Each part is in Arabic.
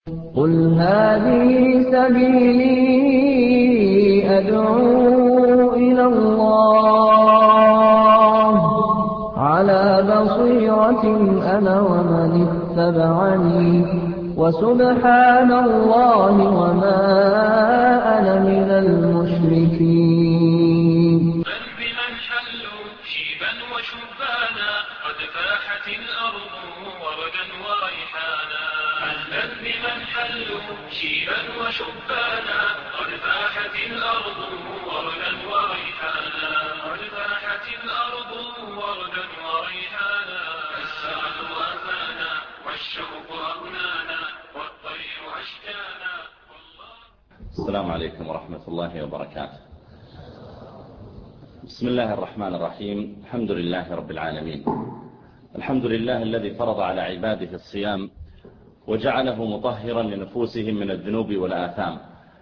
قل هذه سبيلي أدعو إلى الله على بصيرة أنا ومن اتبعني وسبحان الله وما أنا من المشركين. بمن حلوا شيبا وشبانا قد فاحت الأرض وردا وريحانا. أهلا بمن حلوا شيبا وشبانا قد فاحت الأرض وردا وريحانا. قد فاحت الأرض وردا وريحانا. السعد وافانا والشوق أغنانا والطير أشكانا. السلام عليكم ورحمة الله وبركاته. بسم الله الرحمن الرحيم. الحمد لله رب العالمين. الحمد لله الذي فرض على عباده الصيام وجعله مطهرا لنفوسهم من الذنوب والآثام.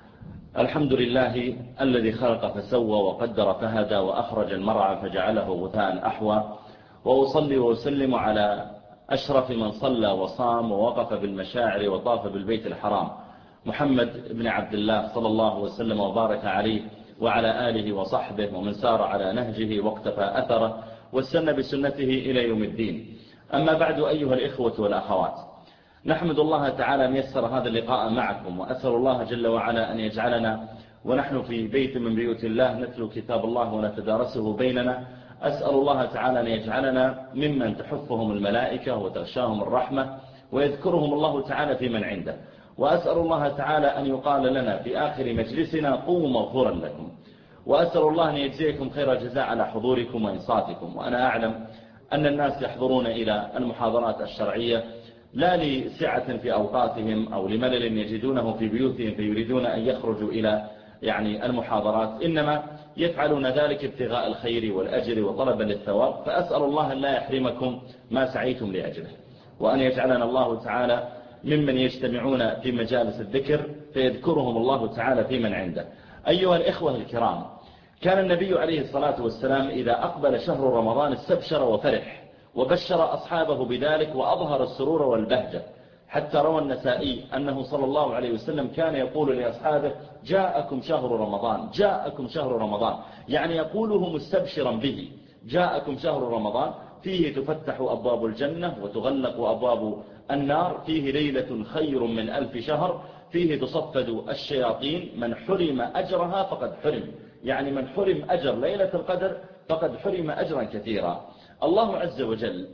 الحمد لله الذي خلق فسوى وقدر فهدى وأخرج المرعى فجعله غثاء أحوى. وأصلي وأسلم على أشرف من صلى وصام ووقف بالمشاعر وطاف بالبيت الحرام، محمد بن عبد الله صلى الله وسلم وبارك عليه وعلى آله وصحبه ومن سار على نهجه واقتفى أثره واستنى بسنته إلى يوم الدين. أما بعد، أيها الإخوة والأخوات، نحمد الله تعالى أن يسر هذا اللقاء معكم، وأسأل الله جل وعلا أن يجعلنا ونحن في بيت من بيوت الله نتلو كتاب الله ونتدارسه بيننا. أسأل الله تعالى أن يجعلنا ممن تحفهم الملائكة وتغشاهم الرحمة ويذكرهم الله تعالى في من عنده. وأسأل الله تعالى أن يقال لنا في آخر مجلسنا قوموا مغفورا لكم. وأسأل الله أن يجزيكم خير الجزاء على حضوركم وإنصاتكم. وأنا أعلم أن الناس يحضرون إلى المحاضرات الشرعية لا لسعة في أوقاتهم أو لملل يجدونه في بيوتهم فيريدون أن يخرجوا إلى المحاضرات، إنما يفعلون ذلك ابتغاء الخير والأجر وطلبا للثواب. فأسأل الله أن لا يحرمكم ما سعيتم لأجله، وأن يجعلنا الله تعالى ممن يجتمعون في مجالس الذكر فيذكرهم الله تعالى في من عنده. أيها الإخوة الكرام، كان النبي عليه الصلاة والسلام إذا أقبل شهر رمضان استبشر وفرح وبشر أصحابه بذلك وأظهر السرور والبهجة، حتى روى النسائي أنه صلى الله عليه وسلم كان يقول لأصحابه: جاءكم شهر رمضان، جاءكم شهر رمضان، يعني يقوله مستبشرا به. جاءكم شهر رمضان فيه تفتح أبواب الجنة وتغلق أبواب النار، فيه ليلة خير من 1000 شهر، فيه تصفد الشياطين، من حرم أجرها فقد حرم، يعني من حرم أجر ليلة القدر فقد حرم أجرا كثيرا. الله عز وجل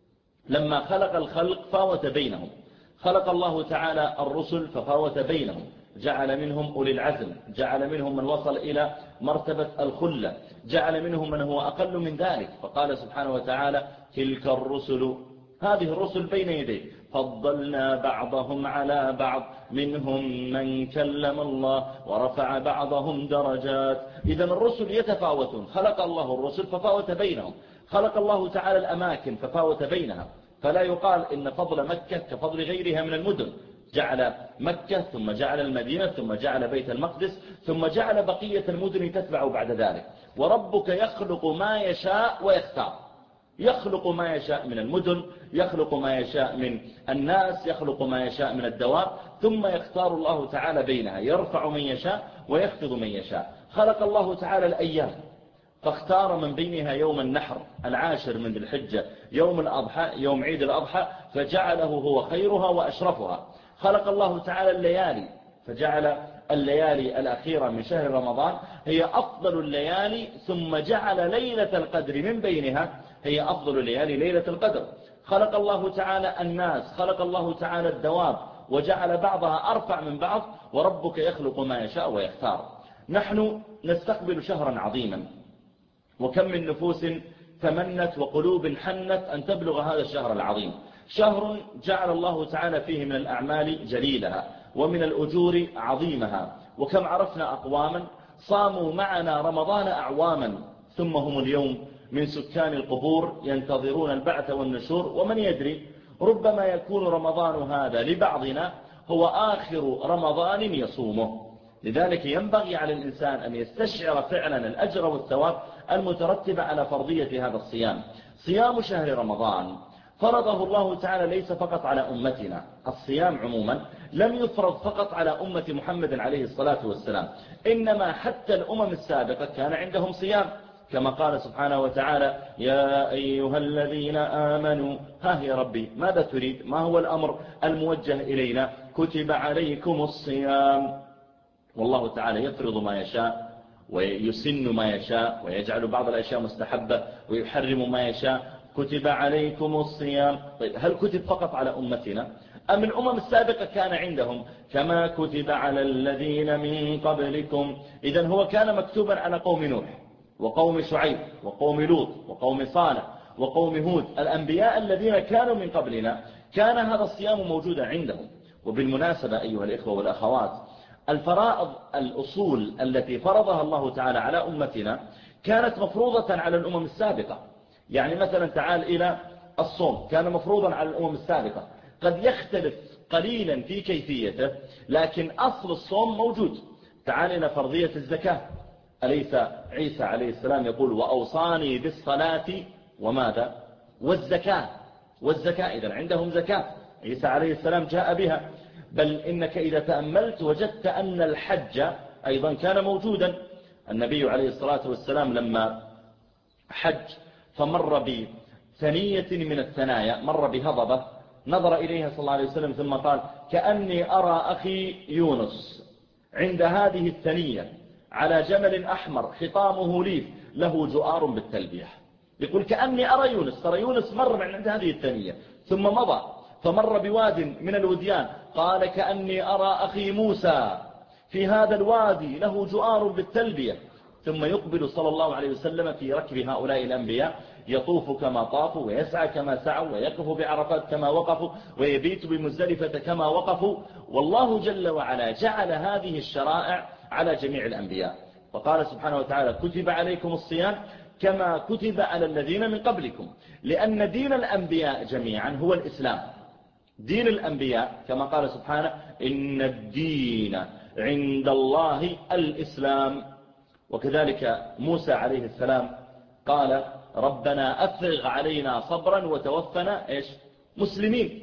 لما خلق الخلق فاوت بينهم، خلق الله تعالى الرسل ففاوت بينهم، جعل منهم أولي العزم، جعل منهم من وصل إلى مرتبة الخلة، جعل منهم من هو أقل من ذلك. فقال سبحانه وتعالى: تلك الرسل، هذه الرسل بين يديه، فضلنا بعضهم على بعض، منهم من كلم الله ورفع بعضهم درجات. إذن الرسل يتفاوتون، خلق الله الرسل ففاوت بينهم، خلق الله تعالى الأماكن ففاوت بينها. فلا يقال إن فضل مكة كفضل غيرها من المدن، جعل مكة ثم جعل المدينة ثم جعل بيت المقدس ثم جعل بقية المدن تتبع بعد ذلك. وربك يخلق ما يشاء ويختار، يخلق ما يشاء من المدن، يخلق ما يشاء من الناس، يخلق ما يشاء من الدواب، ثم يختار الله تعالى بينها، يرفع من يشاء ويخفض من يشاء. خلق الله تعالى الأيام فاختار من بينها يوم النحر 10 من ذي الحجة، يوم الأضحى، يوم عيد الأضحى، فجعله هو خيرها وأشرفها. خلق الله تعالى الليالي فجعل الليالي الأخيرة من شهر رمضان هي أفضل الليالي، ثم جعل ليلة القدر من بينها هي أفضل ليالي ليلة القدر. خلق الله تعالى الناس، خلق الله تعالى الدواب وجعل بعضها أرفع من بعض. وربك يخلق ما يشاء ويختار. نحن نستقبل شهرا عظيما، وكم من نفوس تمنت وقلوب حنت أن تبلغ هذا الشهر العظيم، شهر جعل الله تعالى فيه من الأعمال جليلها ومن الأجور عظيمها. وكم عرفنا أقواما صاموا معنا رمضان أعواما، ثم هم اليوم من سكان القبور ينتظرون البعث والنشور. ومن يدري، ربما يكون رمضان هذا لبعضنا هو آخر رمضان يصومه. لذلك ينبغي على الإنسان أن يستشعر فعلا الأجر والثواب المترتب على فرضية هذا الصيام. صيام شهر رمضان فرضه الله تعالى ليس فقط على أمتنا، الصيام عموما لم يفرض فقط على أمة محمد عليه الصلاة والسلام، إنما حتى الأمم السابقة كان عندهم صيام، كما قال سبحانه وتعالى: يا أيها الذين آمنوا. ها يا ربي ماذا تريد؟ ما هو الأمر الموجه إلينا؟ كتب عليكم الصيام. والله تعالى يفرض ما يشاء ويسن ما يشاء ويجعل بعض الأشياء مستحبة ويحرم ما يشاء. كتب عليكم الصيام. طيب هل كتب فقط على أمتنا أم الأمم السابقة كان عندهم؟ كما كتب على الذين من قبلكم. إذن هو كان مكتوبا على قوم نوح وقوم شعيب وقوم لوط وقوم صالح وقوم هود، الأنبياء الذين كانوا من قبلنا، كان هذا الصيام موجودا عندهم. وبالمناسبة أيها الإخوة والأخوات، الفرائض الأصول التي فرضها الله تعالى على أمتنا كانت مفروضة على الأمم السابقة. يعني مثلا تعال إلى الصوم، كان مفروضا على الأمم السابقة، قد يختلف قليلا في كيفيته لكن أصل الصوم موجود. تعال إلى فرضية الزكاة، أليس عيسى عليه السلام يقول: وأوصاني بالصلاة وماذا؟ والزكاة. إذن عندهم زكاة، عيسى عليه السلام جاء بها. بل إنك إذا تأملت وجدت أن الحج أيضا كان موجودا. النبي عليه الصلاة والسلام لما حج فمر بثنية من الثنايا، مر بهضبة، نظر إليها صلى الله عليه وسلم ثم قال: كأني أرى أخي يونس عند هذه الثنية على جمل أحمر خطامه ليف له جؤار بالتلبية. يقول: كأني أرى يونس. ترى يونس مر من عند هذه الثنية ثم مضى فمر بواد من الوديان، قال: كأني أرى أخي موسى في هذا الوادي له جؤار بالتلبية. ثم يقبل صلى الله عليه وسلم في ركب هؤلاء الأنبياء، يطوف كما طافوا ويسعى كما سعوا ويقف بعرفات كما وقفوا ويبيت بمزدلفة كما وقفوا. والله جل وعلا جعل هذه الشرائع على جميع الأنبياء، فقال سبحانه وتعالى: كتب عليكم الصيام كما كتب على الذين من قبلكم. لأن دين الأنبياء جميعا هو الإسلام. دين الأنبياء كما قال سبحانه: إن الدين عند الله الإسلام. وكذلك موسى عليه السلام قال: ربنا أفرغ علينا صبرا وتوفنا مسلمين.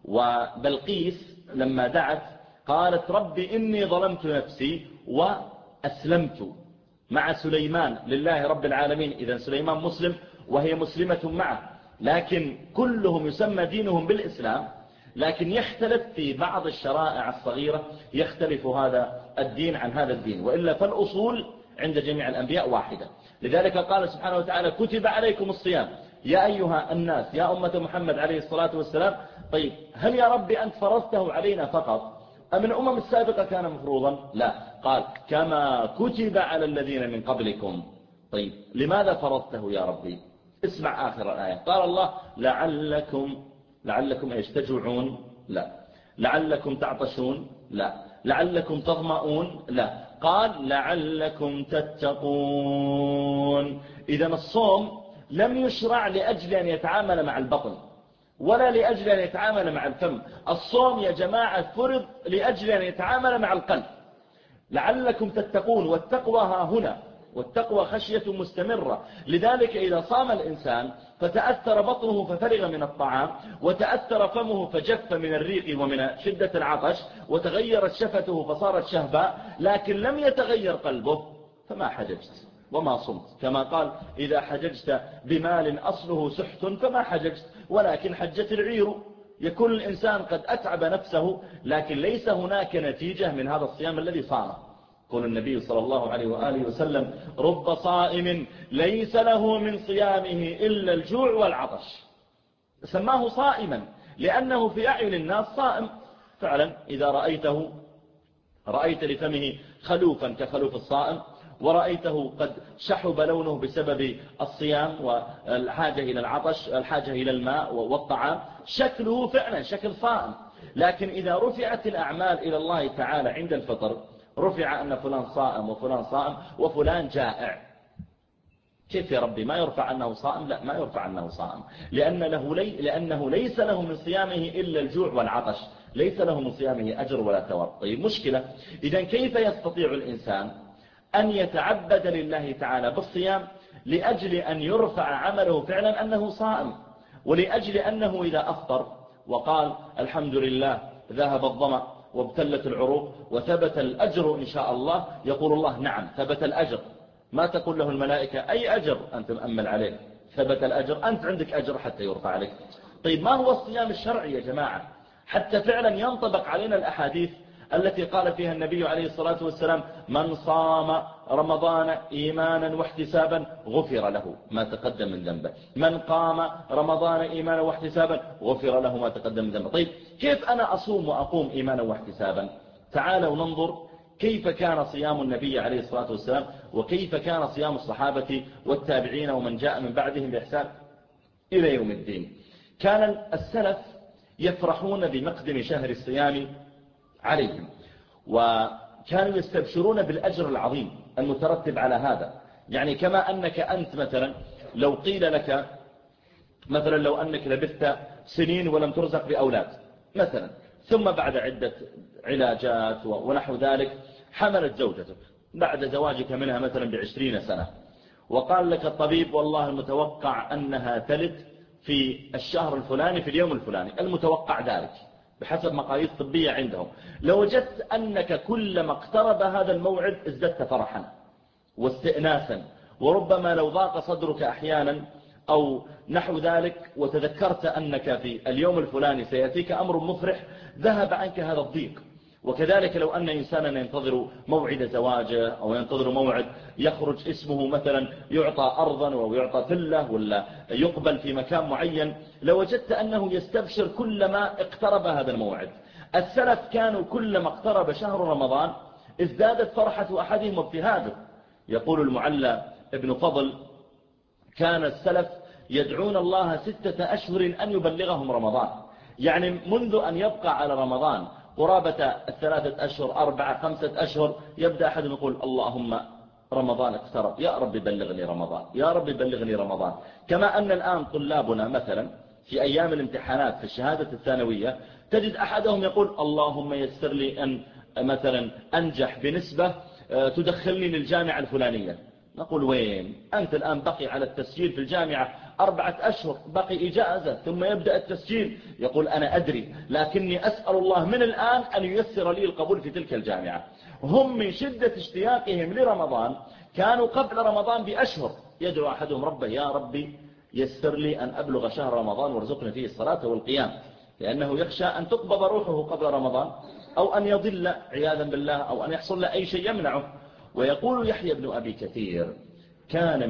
وبلقيس لما دعت قالت: رب إني ظلمت نفسي وأسلمت مع سليمان لله رب العالمين. إذن سليمان مسلم وهي مسلمة معه، لكن كلهم يسمى دينهم بالإسلام، لكن يختلف في بعض الشرائع الصغيرة، يختلف هذا الدين عن هذا الدين، وإلا فالأصول عند جميع الأنبياء واحدة. لذلك قال سبحانه وتعالى: كتب عليكم الصيام يا أيها الناس، يا أمة محمد عليه الصلاة والسلام. طيب هل يا ربي أنت فرضته علينا فقط أم الأمم السابقة كان مفروضا؟ لا، قال: كما كتب على الذين من قبلكم. طيب لماذا فرضته يا ربي؟ اسمع آخر الآية، قال الله: لعلكم تجوعون؟ لا. لعلكم تعطشون؟ لا. لعلكم تظمؤون؟ لا. قال: لعلكم تتقون. إذن الصوم لم يشرع لأجل أن يتعامل مع البطن ولا لأجل أن يتعامل مع الفم. الصوم يا جماعة فرض لأجل أن يتعامل مع القلب. لعلكم تتقون، والتقوى ها هنا، والتقوى خشية مستمرة. لذلك إذا صام الإنسان فتأثر بطنه ففرغ من الطعام، وتأثر فمه فجف من الريق ومن شدة العطش، وتغيرت شفته فصارت شهباء، لكن لم يتغير قلبه، فما حججت وما صمت. كما قال: إذا حججت بمال أصله سحت فما حججت، ولكن حجت العير. يكون الإنسان قد أتعب نفسه لكن ليس هناك نتيجة من هذا الصيام الذي صامه. قال النبي صلى الله عليه وآله وسلم: رب صائم ليس له من صيامه إلا الجوع والعطش. سماه صائما لأنه في أعين الناس صائم فعلا. إذا رأيت لفمه خلوفا كخلوف الصائم، ورأيته قد شحب لونه بسبب الصيام والحاجة إلى العطش، الحاجة إلى الماء والطعام، شكله فعلا شكل صائم. لكن إذا رفعت الأعمال إلى الله تعالى عند الفطر، رفع أن فلان صائم وفلان صائم وفلان جائع. كيف يا ربي ما يرفع أنه صائم؟ لا، ما يرفع أنه صائم، لأنه ليس له من صيامه إلا الجوع والعطش، ليس له من صيامه أجر ولا ثواب. طيب مشكلة، إذن كيف يستطيع الإنسان أن يتعبد لله تعالى بالصيام لأجل أن يرفع عمله فعلا أنه صائم، ولأجل أنه إذا أفطر وقال: الحمد لله ذهب الظمأ وابتلت العروق وثبت الأجر إن شاء الله، يقول الله نعم ثبت الأجر. ما تقول له الملائكة أي أجر أنت مأمل عليه؟ ثبت الأجر، أنت عندك أجر حتى يرفع عليك. طيب ما هو الصيام الشرعي يا جماعة حتى فعلا ينطبق علينا الأحاديث التي قال فيها النبي عليه الصلاة والسلام من صام رمضان إيمانا واحتسابا غفر له ما تقدم من ذنبه، من قام رمضان إيمانا واحتسابا غفر له ما تقدم من ذنبه. طيب كيف أنا أصوم وأقوم إيمانا واحتسابا؟ تعالوا ننظر كيف كان صيام النبي عليه الصلاة والسلام، وكيف كان صيام الصحابة والتابعين ومن جاء من بعدهم بإحسان إلى يوم الدين. كان السلف يفرحون بمقدم شهر الصيام عليهم، وكانوا يستبشرون بالأجر العظيم المترتب على هذا. يعني كما أنك أنت مثلا لو قيل لك مثلا لو أنك لبثت سنين ولم ترزق بأولاد مثلا، ثم بعد عدة علاجات ونحو ذلك حملت زوجتك بعد زواجك منها مثلا ب20 سنة، وقال لك الطبيب والله المتوقع أنها تلد في الشهر الفلاني في اليوم الفلاني، المتوقع ذلك بحسب مقاييس طبية عندهم. لوجدت أنك كلما اقترب هذا الموعد ازددت فرحا واستئناسا، وربما لو ضاق صدرك أحيانا أو نحو ذلك وتذكرت أنك في اليوم الفلاني سيأتيك أمر مفرح ذهب عنك هذا الضيق. وكذلك لو أن إنسانا ينتظر موعد زواجه أو ينتظر موعد يخرج اسمه مثلا يعطى أرضا أو يعطى فلة ولا يقبل في مكان معين، لوجدت أنه يستبشر كلما اقترب هذا الموعد. السلف كانوا كلما اقترب شهر رمضان ازدادت فرحة أحدهم وابتهاجه. يقول المعلى ابن فضل كان السلف يدعون الله 6 أشهر أن يبلغهم رمضان، يعني منذ أن يبقى على رمضان قرابة 3 أشهر 4 5 أشهر يبدأ أحد يقول اللهم رمضان اقترب، يا رب بلغني رمضان، يا رب بلغني رمضان. كما أن الآن طلابنا مثلا في أيام الامتحانات في الشهادة الثانوية تجد أحدهم يقول اللهم يسر لي أن مثلا أنجح بنسبة تدخلني للجامعة الفلانية. نقول وين أنت الآن؟ بقي على التسجيل في الجامعة 4 أشهر، بقي إجازة ثم يبدأ التسجيل. يقول أنا أدري لكني أسأل الله من الآن أن ييسر لي القبول في تلك الجامعة. هم من شدة اشتياقهم لرمضان كانوا قبل رمضان بأشهر يدعو أحدهم ربه يا ربي يسر لي أن أبلغ شهر رمضان وارزقني فيه الصلاة والقيام، لأنه يخشى أن تقبض روحه قبل رمضان أو أن يضل عياذا بالله أو أن يحصل له أي شيء يمنعه. ويقول يحيى بن أبي كثير كان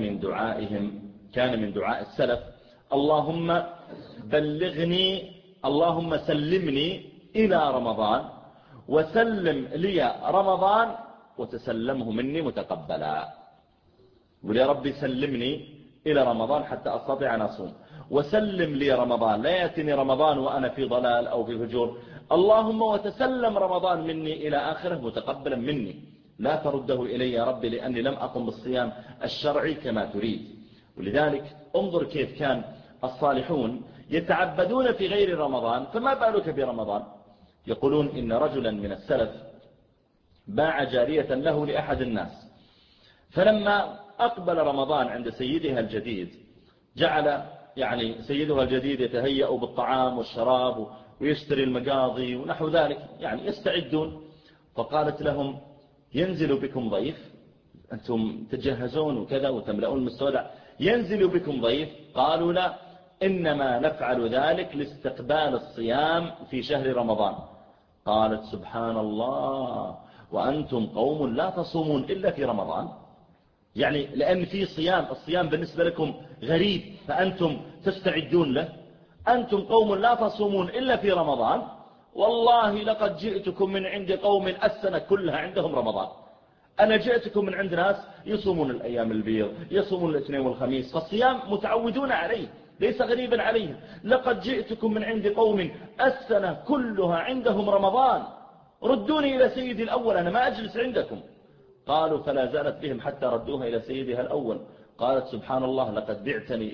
من دعاء السلف اللهم بلغني، اللهم سلمني إلى رمضان وسلم لي رمضان وتسلمه مني متقبلا. قل يا ربي سلمني إلى رمضان حتى أستطيع أن أصوم، وسلم لي رمضان لا يأتني رمضان وأنا في ضلال أو في فجور، اللهم وتسلم رمضان مني إلى آخره متقبلا مني، لا ترده إلي يا ربي لأني لم أقم بالصيام الشرعي كما تريد. ولذلك انظر كيف كان الصالحون يتعبدون في غير رمضان، فما بالك برمضان. يقولون إن رجلا من السلف باع جارية له لأحد الناس، فلما أقبل رمضان عند سيدها الجديد جعل يعني سيدها الجديد يتهيأ بالطعام والشراب ويشتري المقاضي ونحو ذلك، يعني يستعدون. فقالت لهم ينزل بكم ضيف، أنتم تجهزون وكذا وتملؤون المستودع، ينزل بكم ضيف. قالوا لا، إنما نفعل ذلك لاستقبال الصيام في شهر رمضان. قالت سبحان الله وأنتم قوم لا تصومون إلا في رمضان، يعني لأن في صيام، الصيام بالنسبة لكم غريب فأنتم تستعدون له. أنتم قوم لا تصومون إلا في رمضان، والله لقد جئتكم من عند قوم السنة كلها عندهم رمضان. أنا جئتكم من عند ناس يصومون الأيام البيض، يصومون الاثنين والخميس، فالصيام متعودون عليه ليس غريبا عليهم. لقد جئتكم من عند قوم السنة كلها عندهم رمضان، ردوني إلى سيدي الأول أنا ما أجلس عندكم. قالوا فلا زالت بهم حتى ردوها إلى سيدها الأول. قالت سبحان الله لقد بعتني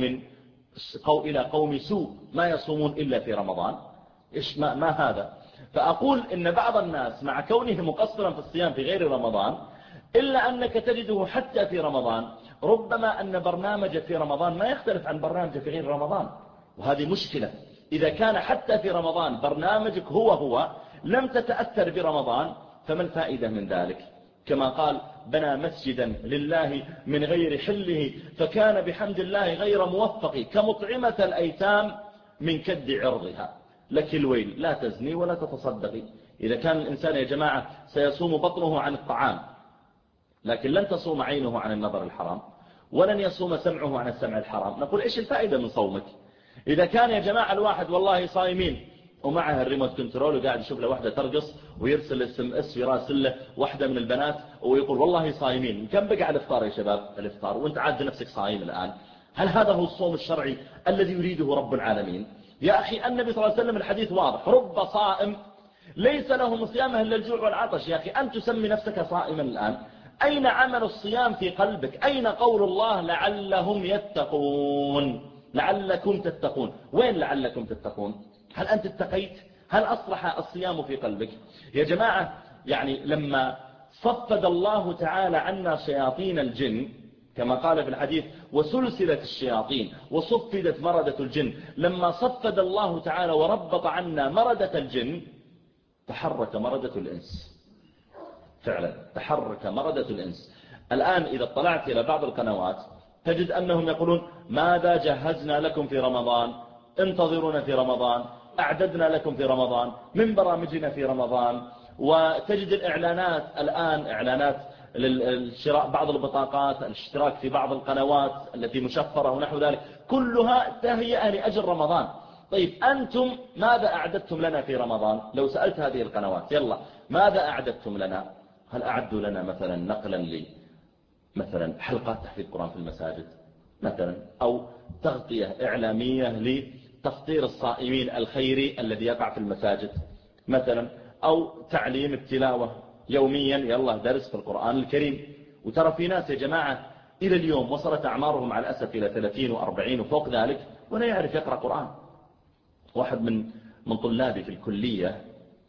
إلى قوم سوء ما يصومون إلا في رمضان. إيش ما هذا؟ فأقول إن بعض الناس مع كونه مقصرا في الصيام في غير رمضان إلا أنك تجده حتى في رمضان ربما أن برنامجك في رمضان ما يختلف عن برنامجك في غير رمضان، وهذه مشكلة. إذا كان حتى في رمضان برنامجك هو لم تتأثر برمضان فما الفائدة من ذلك؟ كما قال بنى مسجدا لله من غير حله فكان بحمد الله غير موفق كمطعمة الأيتام من كد عرضها. لك الويل، لا تزني ولا تتصدقي. إذا كان الإنسان يا جماعة سيصوم بطنه عن الطعام لكن لن تصوم عينه عن النظر الحرام ولن يصوم سمعه عن السمع الحرام، نقول إيش الفائدة من صومك؟ إذا كان يا جماعة الواحد والله صايمين ومعها الريموت كنترول وقاعد يشوف له واحدة ترقص ويرسل SMS يراسل له واحدة من البنات ويقول والله صايمين، كم بقى الإفطار يا شباب؟ الإفطار وانت عاد نفسك صايم الآن. هل هذا هو الصوم الشرعي الذي يريده رب العالمين؟ يا أخي النبي صلى الله عليه وسلم الحديث واضح، رب صائم ليس له من صيامه إلا الجوع والعطش. يا أخي أن تسمي نفسك صائما الآن، أين عمل الصيام في قلبك؟ أين قول الله لعلهم يتقون؟ لعلكم تتقون، وين لعلكم تتقون؟ هل أنت اتقيت؟ هل أصلح الصيام في قلبك؟ يا جماعة يعني لما صفد الله تعالى عنا شياطين الجن كما قال في الحديث وسلسلة الشياطين وصفدت مردة الجن، لما صفد الله تعالى وربط عنا مردة الجن تحرك مردة الإنس، فعلا تحرك مردة الإنس. الآن إذا اطلعت إلى بعض القنوات تجد أنهم يقولون ماذا جهزنا لكم في رمضان، انتظرونا في رمضان، أعددنا لكم في رمضان من برامجنا في رمضان. وتجد الإعلانات الآن إعلانات للشراء بعض البطاقات، الاشتراك في بعض القنوات التي مشفرة ونحو ذلك، كلها تهيئة لأجل رمضان. طيب أنتم ماذا أعددتم لنا في رمضان؟ لو سألت هذه القنوات يلا ماذا أعددتم لنا؟ هل أعدوا لنا مثلا نقلا لي مثلا حلقات تحفيظ القرآن في المساجد مثلا، أو تغطية إعلامية لتفطير الصائمين الخيري الذي يقع في المساجد مثلا، أو تعليم التلاوة يوميا يلا درس في القرآن الكريم؟ وترى في ناس يا جماعة إلى اليوم وصلت أعمارهم على الأسف إلى 30 و40 وفوق ذلك ولا يعرف يقرأ قرآن. واحد من طلابي في الكلية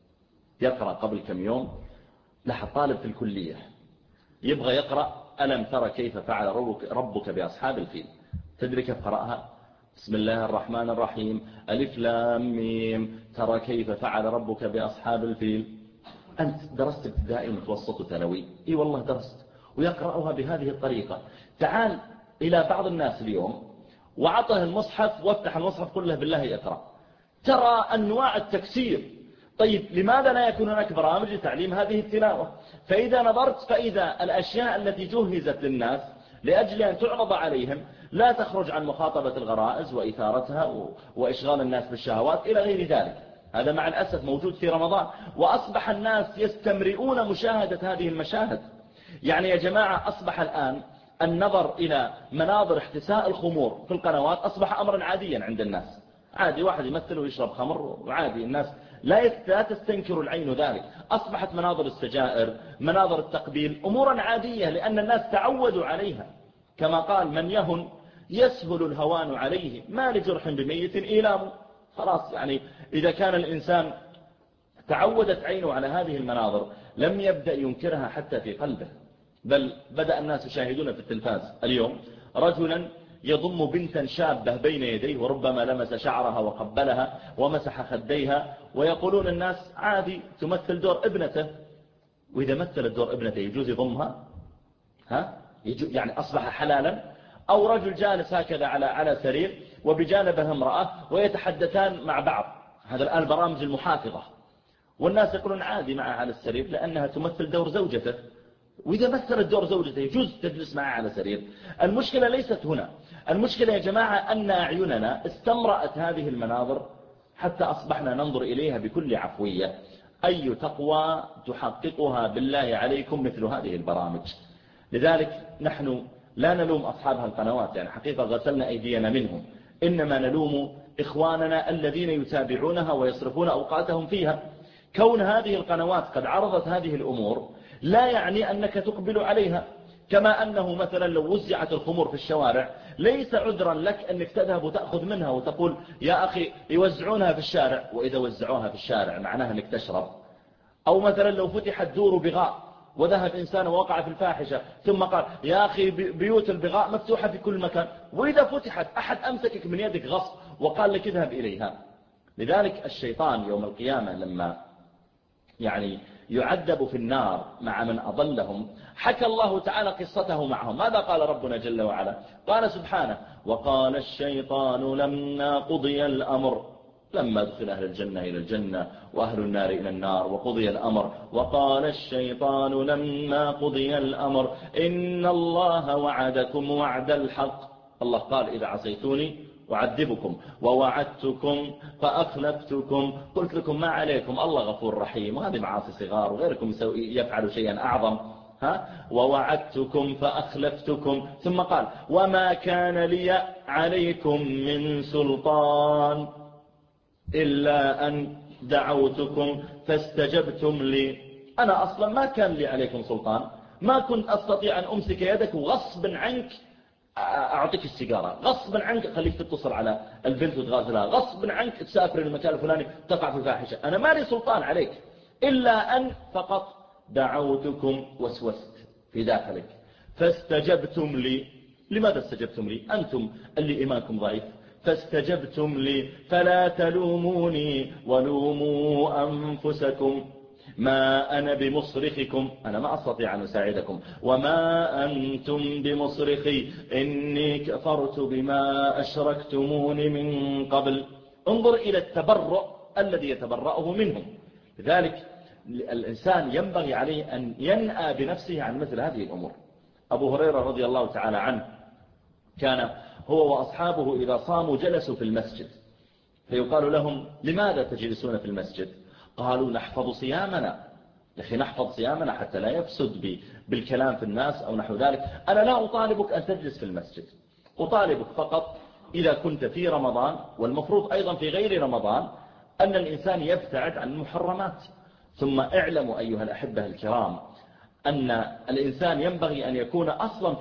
يقرأ قبل كم يوم، لحظ طالب في الكلية يبغى يقرأ ألم ترى كيف فعل ربك بأصحاب الفيل، تدري كيف قرأها؟ بسم الله الرحمن الرحيم ألف لام ميم ترى كيف فعل ربك بأصحاب الفيل. أنت درست ابتدائي متوسط وثانوي؟ إي والله درست، ويقرأها بهذه الطريقة. تعال إلى بعض الناس اليوم وعطه المصحف وافتح المصحف قل له بالله اقرأ، ترى أنواع التكسير. طيب لماذا لا يكون هناك برامج لتعليم هذه التلاوة؟ فإذا نظرت فإذا الأشياء التي جهزت للناس لأجل أن تعرض عليهم لا تخرج عن مخاطبة الغرائز وإثارتها وإشغال الناس بالشهوات إلى غير ذلك. هذا مع الأسف موجود في رمضان، وأصبح الناس يستمرئون مشاهدة هذه المشاهد. يعني يا جماعة أصبح الآن النظر إلى مناظر احتساء الخمور في القنوات أصبح أمرا عاديا عند الناس، عادي واحد يمثل ويشرب خمر وعادي، الناس لا تستنكر العين ذلك. أصبحت مناظر السجائر مناظر التقبيل أمورا عادية لأن الناس تعودوا عليها. كما قال من يهن يسهل الهوان عليه ما لجرح بميت إيلام. خلاص يعني إذا كان الإنسان تعودت عينه على هذه المناظر لم يبدأ ينكرها حتى في قلبه، بل بدأ الناس يشاهدون في التلفاز اليوم رجلا يضم بنتا شابة بين يديه وربما لمس شعرها وقبلها ومسح خديها، ويقولون الناس عادي تمثل دور ابنته. وإذا مثلت دور ابنته يجوز يضمها؟ يعني أصبح حلالا؟ أو رجل جالس هكذا على سرير وبجانبه امرأة ويتحدثان مع بعض، هذا الآن برامج المحافظة، والناس يقولون عادي معها على السرير لأنها تمثل دور زوجته، وإذا مثلت دور زوجته يجوز تجلس معها على سرير. المشكلة ليست هنا، المشكلة يا جماعة أن أعيننا استمرأت هذه المناظر حتى أصبحنا ننظر إليها بكل عفوية. أي تقوى تحققها بالله عليكم مثل هذه البرامج؟ لذلك نحن لا نلوم أصحابها القنوات، يعني حقيقة غسلنا أيدينا منهم، إنما نلوم إخواننا الذين يتابعونها ويصرفون أوقاتهم فيها. كون هذه القنوات قد عرضت هذه الأمور لا يعني أنك تقبل عليها، كما أنه مثلا لو وزعت الخمور في الشوارع ليس عذرا لك أنك تذهب وتأخذ منها وتقول يا أخي يوزعونها في الشارع، وإذا وزعوها في الشارع معناها أنك تشرب. أو مثلا لو فتحت دور بغاء وذهب إنسان ووقع في الفاحشة ثم قال يا أخي بيوت البغاء مفتوحة في كل مكان، وإذا فتحت أحد أمسكك من يدك غصب وقال لك اذهب إليها. لذلك الشيطان يوم القيامة لما يعني يعذب في النار مع من أضلهم. حكى الله تعالى قصته معهم. ماذا قال ربنا جل وعلا؟ قال سبحانه: وقال الشيطان لما قضي الأمر، لما دخل أهل الجنة إلى الجنة وأهل النار إلى النار وقضي الأمر، وقال الشيطان لما قضي الأمر إن الله وعدكم وعد الحق. الله قال: إذا عصيتوني أعذبكم، ووعدتكم فأخلفتكم، قلت لكم ما عليكم، الله غفور رحيم، وهذه معاصي صغار وغيركم يفعل شيئا أعظم. ووعدتكم فأخلفتكم. ثم قال: وما كان لي عليكم من سلطان إلا أن دعوتكم فاستجبتم لي. أنا أصلا ما كان لي عليكم سلطان، ما كنت أستطيع أن أمسك يدك وغصب عنك أعطيك السيجارة، غصب عنك خليك تتصل على البنت وتغازلها، غصب عنك تسافر المكان الفلاني تقع في فاحشة. أنا ما لي سلطان عليك إلا أن فقط دعوتكم، وسوست في داخلك فاستجبتم لي. لماذا استجبتم لي؟ أنتم اللي إيمانكم ضعيف. فاستجبتم لي فلا تلوموني ولوموا أنفسكم ما أنا بمصرخكم، أنا ما أستطيع أن أساعدكم، وما أنتم بمصرخي إني كفرت بما أشركتموني من قبل. انظر إلى التبرؤ الذي يتبرأه منهم. لذلك الإنسان ينبغي عليه أن ينأى بنفسه عن مثل هذه الأمور. أبو هريرة رضي الله تعالى عنه كان هو وأصحابه إذا صاموا جلسوا في المسجد، فيقال لهم: لماذا تجلسون في المسجد؟ قالوا: نحفظ صيامنا. يا أخي نحفظ صيامنا حتى لا يفسد بالكلام في الناس أو نحو ذلك. أنا لا أطالبك أن تجلس في المسجد، أطالبك فقط إذا كنت في رمضان، والمفروض أيضا في غير رمضان، أن الإنسان يبتعد عن المحرمات. ثم اعلموا أيها الأحبة الكرام أن الإنسان ينبغي أن يكون أصلا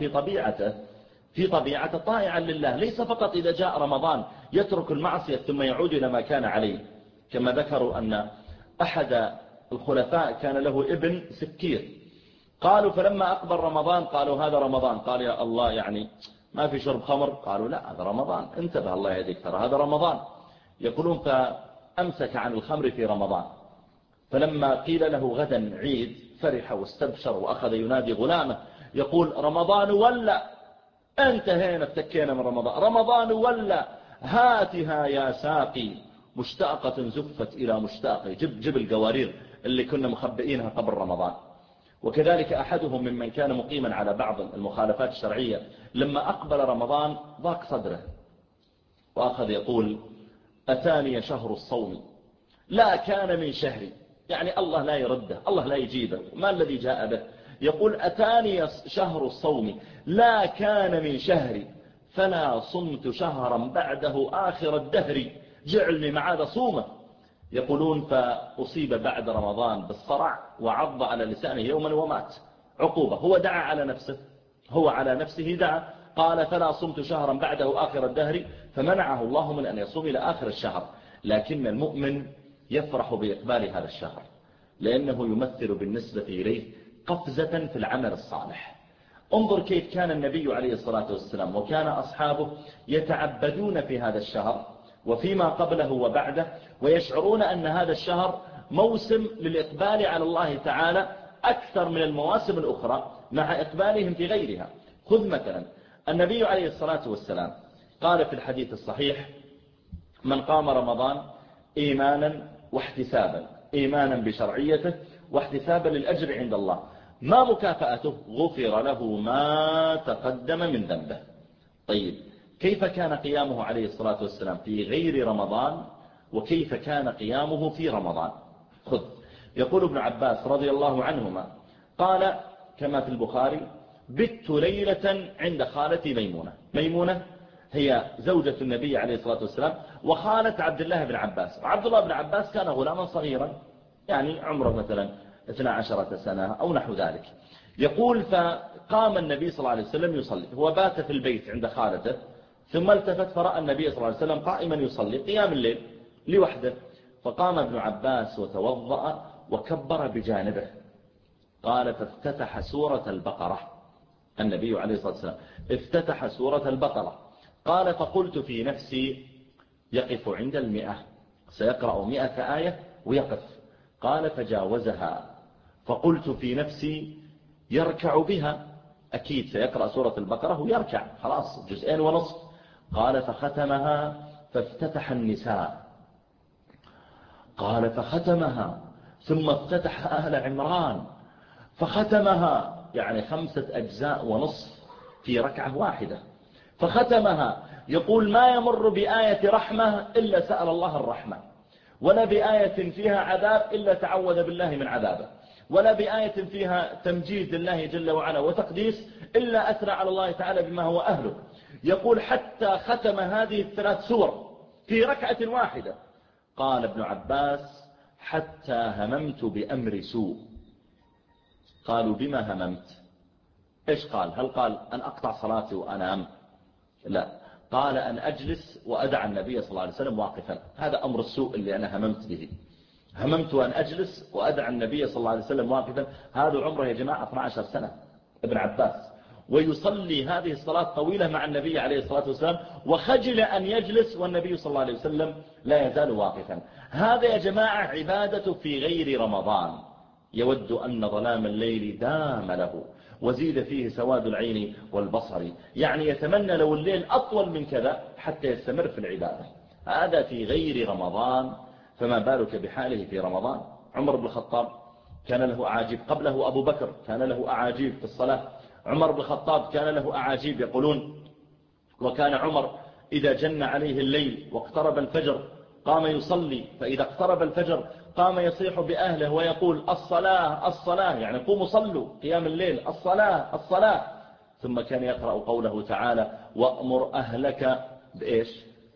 في طبيعته طائعا لله، ليس فقط إذا جاء رمضان يترك المعصية ثم يعود إلى ما كان عليه. كما ذكروا أن أحد الخلفاء كان له ابن سكير، قالوا فلما أقبل رمضان قالوا: هذا رمضان. قال: يا الله، يعني ما في شرب خمر؟ قالوا: لا، هذا رمضان، انتبه الله يهديك، ترى هذا رمضان. يقولون فأمسك عن الخمر في رمضان. فلما قيل له غدا عيد فرح واستبشر وأخذ ينادي غلامه يقول: رمضان ولا، انتهينا افتكينا من رمضان، رمضان ولا، هاتها يا ساقي مشتاقة زفت إلى مشتاق. جب القوارير اللي كنا مخبئينها قبل رمضان. وكذلك أحدهم ممن كان مقيما على بعض المخالفات الشرعية لما أقبل رمضان ضاق صدره وأخذ يقول: أتاني شهر الصوم لا كان من شهري. يعني الله لا يرده، الله لا يجيبه، ما الذي جاء به؟ يقول: أتاني شهر الصوم لا كان من شهري فلا صمت شهرا بعده آخر الدهر، جعلني معاذ صومه. يقولون فأصيب بعد رمضان بالصرع وعض على لسانه يوما ومات عقوبة. هو دعا على نفسه، هو على نفسه دعا، قال: فلا صمت شهرا بعده آخر الدهر، فمنعه الله من أن يصوم إلى آخر الشهر. لكن المؤمن يفرح بإقبال هذا الشهر، لأنه يمثل بالنسبة إليه قفزة في العمل الصالح. انظر كيف كان النبي عليه الصلاة والسلام وكان أصحابه يتعبدون في هذا الشهر وفيما قبله وبعده، ويشعرون أن هذا الشهر موسم للإقبال على الله تعالى أكثر من المواسم الأخرى مع إقبالهم في غيرها. خذ مثلا النبي عليه الصلاة والسلام قال في الحديث الصحيح: من قام رمضان إيمانا واحتسابا، إيمانا بشرعيته واحتسابا للأجر عند الله، ما مكافأته؟ غفر له ما تقدم من ذنبه. طيب، كيف كان قيامه عليه الصلاة والسلام في غير رمضان وكيف كان قيامه في رمضان؟ خذ، يقول ابن عباس رضي الله عنهما قال كما في البخاري: بت ليلة عند خالتي ميمونة. ميمونة هي زوجة النبي عليه الصلاة والسلام وخالة عبد الله بن عباس. عبد الله بن عباس كان غلاما صغيرا، يعني عمره مثلا 12 سنة أو نحو ذلك. يقول فقام النبي صلى الله عليه وسلم يصلي، هو بات في البيت عند خالته، ثم التفت فرأى النبي صلى الله عليه وسلم قائما يصلي قيام الليل لوحده، فقام ابن عباس وتوضأ وكبر بجانبه. قال فافتتح سورة البقرة، النبي عليه الصلاة والسلام افتتح سورة البقرة. قال فقلت في نفسي: يقف عند 100، سيقرأ 100 آية ويقف. قال فجاوزها، فقلت في نفسي يركع بها، أكيد سيقرأ سورة البقرة ويركع، خلاص 2.5. قال فختمها فافتتح النساء. قال فختمها ثم افتتح أهل عمران فختمها، يعني 5 أجزاء ونصف في ركعة واحدة. فختمها، يقول ما يمر بآية رحمة إلا سأل الله الرحمة، ولا بآية فيها عذاب إلا تعوذ بالله من عذابه، ولا بآية فيها تمجيد لله جل وعلا وتقديس إلا أثنى على الله تعالى بما هو أهله. يقول حتى ختم هذه 3 سور في ركعة واحدة. قال ابن عباس حتى هممت بأمر سوء. قالوا بما هممت؟ إيش قال؟ هل قال أن أقطع صلاتي وأنام؟ لا، قال أن أجلس وأدع النبي صلى الله عليه وسلم واقفا. هذا أمر السوء اللي أنا هممت به، هممت أن أجلس وأدع النبي صلى الله عليه وسلم واقفا. هذا عمره يا جماعة 12 سنة ابن عباس، ويصلي هذه الصلاة طويلة مع النبي عليه الصلاة والسلام، وخجل أن يجلس والنبي صلى الله عليه وسلم لا يزال واقفا. هذا يا جماعة عبادة في غير رمضان. يود أن ظلام الليل دام له وزيد فيه سواد العين والبصر، يعني يتمنى لو الليل أطول من كذا حتى يستمر في العبادة. هذا في غير رمضان، فما بالك بحاله في رمضان؟ عمر بن الخطاب كان له أعاجيب، قبله أبو بكر كان له أعاجيب في الصلاة. عمر بن الخطاب كان له أعاجيب، يقولون وكان عمر إذا جن عليه الليل واقترب الفجر قام يصلي، فإذا اقترب الفجر قام يصيح بأهله ويقول الصلاة الصلاة، يعني قوموا صلوا قيام الليل، الصلاة الصلاة. ثم كان يقرأ قوله تعالى وأمر أهلك بإيش؟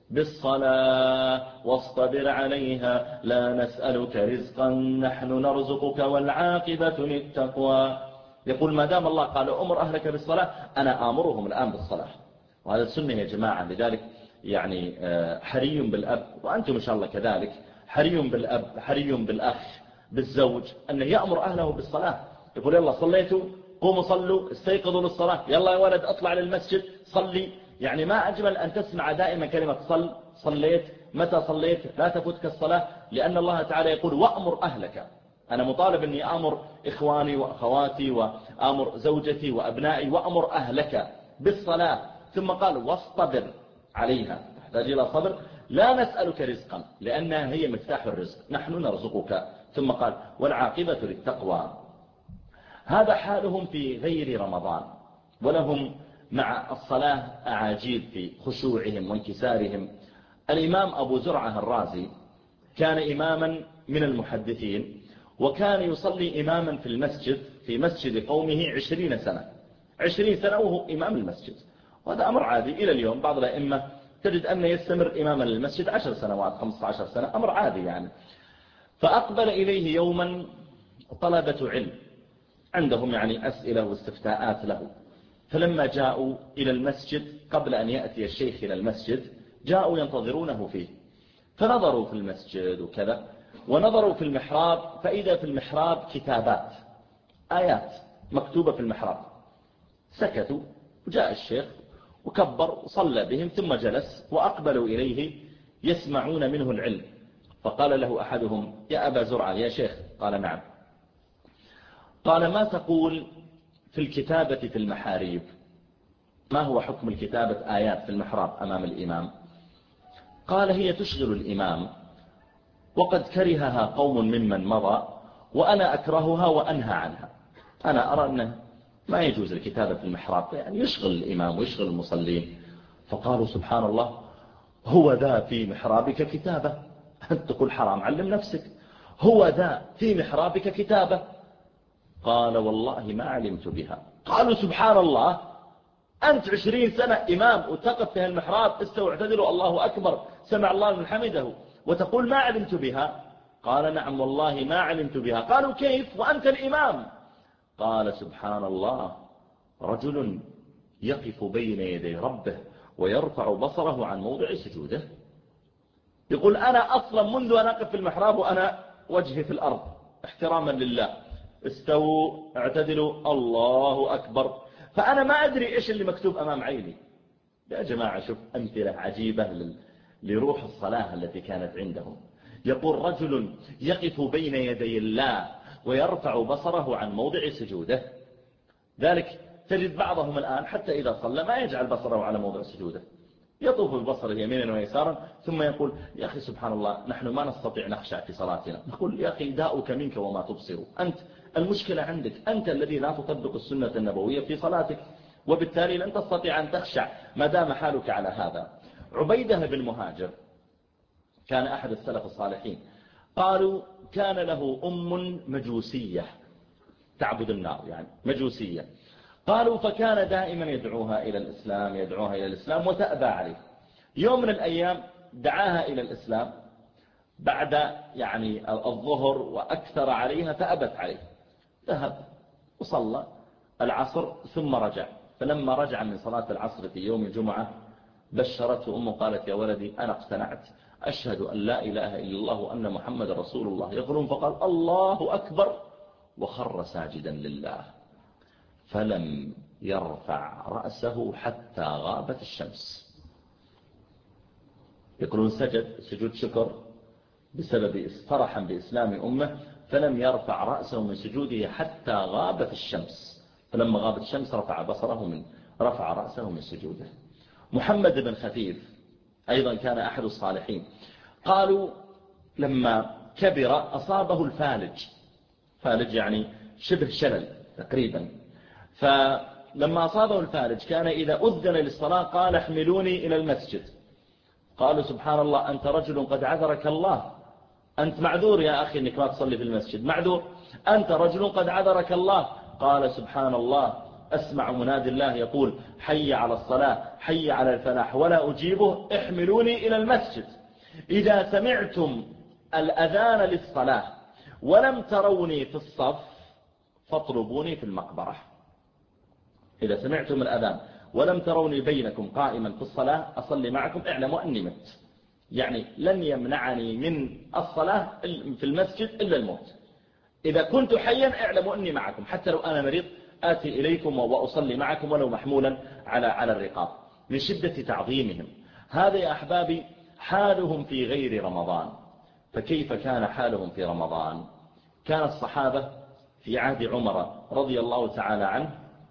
بالصلاة واصطبر عليها لا نسألك رزقا نحن نرزقك والعاقبة للتقوى. يقول ما دام الله قال أمر أهلك بالصلاة أنا آمرهم الآن بالصلاة. وهذا السنة يا جماعة. لذلك يعني حري بالأب، وأنتم إن شاء الله كذلك، حري بالأب، حري بالأخ، بالزوج، أنه يأمر أهله بالصلاة. يقول يلا صليتوا قوموا صلوا، استيقظوا للصلاة، يلا يا ولد أطلع للمسجد صلي. يعني ما أجمل أن تسمع دائما كلمة صليت، متى صليت، لا تفوتك الصلاة، لأن الله تعالى يقول وأمر أهلك. أنا مطالب أني أمر إخواني وأخواتي وأمر زوجتي وأبنائي، وأمر أهلك بالصلاة. ثم قال واصطبر عليها، تحتاج إلى صبر، لا نسألك رزقا لأنها هي مفتاح الرزق، نحن نرزقك. ثم قال والعاقبة للتقوى. هذا حالهم في غير رمضان، ولهم مع الصلاة أعاجيب في خشوعهم وانكسارهم. الإمام أبو زرعة الرازي كان إماما من المحدثين، وكان يصلي إماما في المسجد، في مسجد قومه 20 سنة، 20 سنة وهو إمام المسجد. وهذا أمر عادي إلى اليوم. بعض الأئمة تجد أنه يستمر إماما للمسجد 10 سنوات 15 سنة، أمر عادي يعني. فأقبل إليه يوما طلبة علم عندهم يعني أسئلة واستفتاءات له. فلما جاءوا إلى المسجد قبل أن يأتي الشيخ إلى المسجد جاءوا ينتظرونه فيه، فنظروا في المسجد وكذا، ونظروا في المحراب، فإذا في المحراب كتابات آيات مكتوبة في المحراب. سكتوا، وجاء الشيخ وكبر وصلى بهم، ثم جلس وأقبلوا إليه يسمعون منه العلم. فقال له أحدهم يا أبا زرعة يا شيخ. قال نعم. قال ما تقول في الكتابة في المحاريب؟ ما هو حكم الكتابة آيات في المحراب أمام الإمام؟ قال هي تشغل الإمام، وقد كرهها قوم ممن مضى، وأنا أكرهها وأنهى عنها. أنا أرى أنه ما يجوز الكتابة في المحراب، يعني يشغل الإمام ويشغل المصلين. فقالوا سبحان الله، هو ذا في محرابك كتابة؟ أنت تقول حرام، علم نفسك. هو ذا في محرابك كتابة؟ قال والله ما علمت بها. قالوا سبحان الله، أنت 20 سنة إمام وتقف في المحراب، استوى اعتدلوا الله أكبر سمع الله من حمده، وتقول ما علمت بها؟ قال نعم والله ما علمت بها. قالوا كيف وأنت الإمام؟ قال سبحان الله، رجل يقف بين يدي ربه ويرفع بصره عن موضع سجوده. يقول أنا أصلا منذ أن أقف في المحراب وأنا وجهي في الأرض احتراما لله، استووا اعتدلوا الله أكبر، فأنا ما أدري إيش اللي مكتوب أمام عيني. يا جماعة شوف أمثلة عجيبة لروح الصلاة التي كانت عندهم. يقول رجل يقف بين يدي الله ويرفع بصره عن موضع سجوده. ذلك تجد بعضهم الآن حتى إذا صلى ما يجعل بصره على موضع سجوده، يطوف ببصره يمينا ويسارا ثم يقول يا أخي سبحان الله نحن ما نستطيع نخشع في صلاتنا. نقول يا أخي داؤك منك وما تبصر، أنت المشكلة عندك، أنت الذي لا تطبق السنة النبوية في صلاتك، وبالتالي لن تستطيع أن تخشع ما دام حالك على هذا. عبيدة بن مهاجر كان أحد السلف الصالحين، قالوا كان له أم مجوسية تعبد النار، يعني مجوسية. قالوا فكان دائما يدعوها إلى الإسلام وتأبى عليه. يوم من الأيام دعاها إلى الإسلام بعد يعني الظهر وأكثر عليها فأبت عليه، ذهب وصلى العصر ثم رجع. فلما رجع من صلاة العصر في يوم الجمعة بشرته أمه قالت يا ولدي أنا اقتنعت، أشهد أن لا إله إلا الله وأن محمد رسول الله. يقولون فقال الله أكبر وخر ساجدا لله، فلم يرفع رأسه حتى غابت الشمس. يقولون سجد سجود شكر بسبب فرحا بإسلام أمه، فلم يرفع رأسه من سجوده حتى غابت الشمس، فلما غابت الشمس رفع رأسه من سجوده. محمد بن خفيف أيضا كان أحد الصالحين، قالوا لما كبر أصابه الفالج، فالج يعني شبه شلل تقريبا، فلما أصابه الفالج كان إذا أذن للصلاة قال احملوني إلى المسجد. قالوا سبحان الله أنت رجل قد عذرك الله، أنت معذور يا أخي أنك ما تصلي في المسجد، معذور، أنت رجل قد عذرك الله. قال سبحان الله أسمع منادي الله يقول حي على الصلاة حي على الفلاح ولا أجيبه، احملوني إلى المسجد. إذا سمعتم الأذان للصلاة ولم تروني في الصف فاطلبوني في المقبرة. إذا سمعتم الأذان ولم تروني بينكم قائما في الصلاة أصلي معكم اعلموا أني مت، يعني لن يمنعني من الصلاة في المسجد إلا الموت. إذا كنت حيا اعلموا أني معكم، حتى لو أنا مريض آتي إليكم وأصلي معكم ولو محمولا على الرقاب، من شدة تعظيمهم. هذا يا أحبابي حالهم في غير رمضان، فكيف كان حالهم في رمضان؟ كان الصحابة في عهد عمر رضي الله تعالى عنه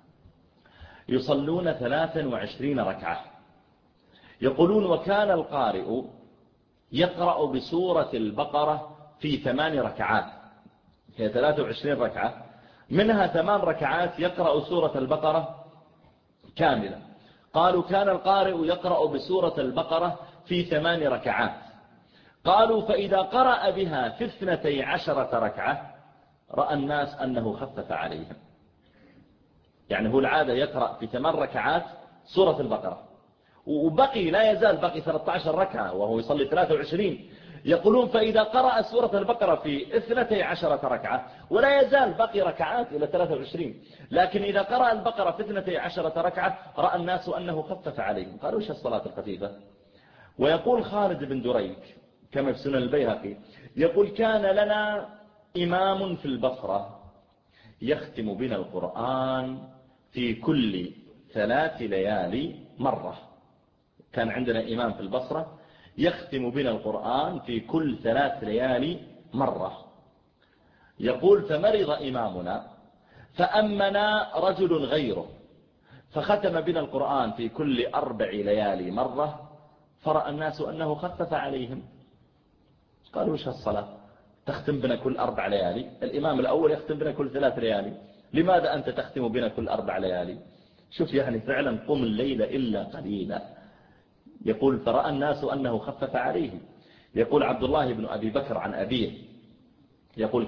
يصلون 23 ركعة. يقولون وكان القارئ يقرأ بسورة البقرة في 8 ركعات، هي 23 ركعة منها 8 ركعات يقرأ سورة البقرة كاملة. قالوا كان القارئ يقرأ بسورة البقرة في 8 ركعات. قالوا فإذا قرأ بها في 12 ركعة رأى الناس أنه خفف عليهم، يعني هو العادة يقرأ في 8 ركعات سورة البقرة وبقي لا يزال بقي 13 ركعة وهو يصلي 23. يقولون فإذا قرأ سورة البقرة في 12 ركعة ولا يزال بقي ركعات إلى 23، لكن إذا قرأ البقرة في 12 ركعة رأى الناس أنه خفف عليهم. قالوا ايش الصلاة الخفيفة؟ ويقول خالد بن دريك كما في سنن البيهقي يقول كان لنا إمام في البصرة يختم بنا القرآن في كل 3 ليالي مرة. كان عندنا إمام في البصرة يختم بنا القرآن في كل 3 ليالي مرة. يقول فمرض إمامنا فأمنا رجل غيره فختم بنا القرآن في كل 4 ليالي مرة، فرأى الناس أنه خفف عليهم. قالوا وش الصلاة تختم بنا كل 4 ليالي؟ الإمام الأول يختم بنا كل 3 ليالي، لماذا أنت تختم بنا كل 4 ليالي؟ شوف يعني فعلا قم الليل إلا قليلا. يقول فرأى الناس أنه خفف عليهم. يقول عبد الله بن أبي بكر عن أبيه يقول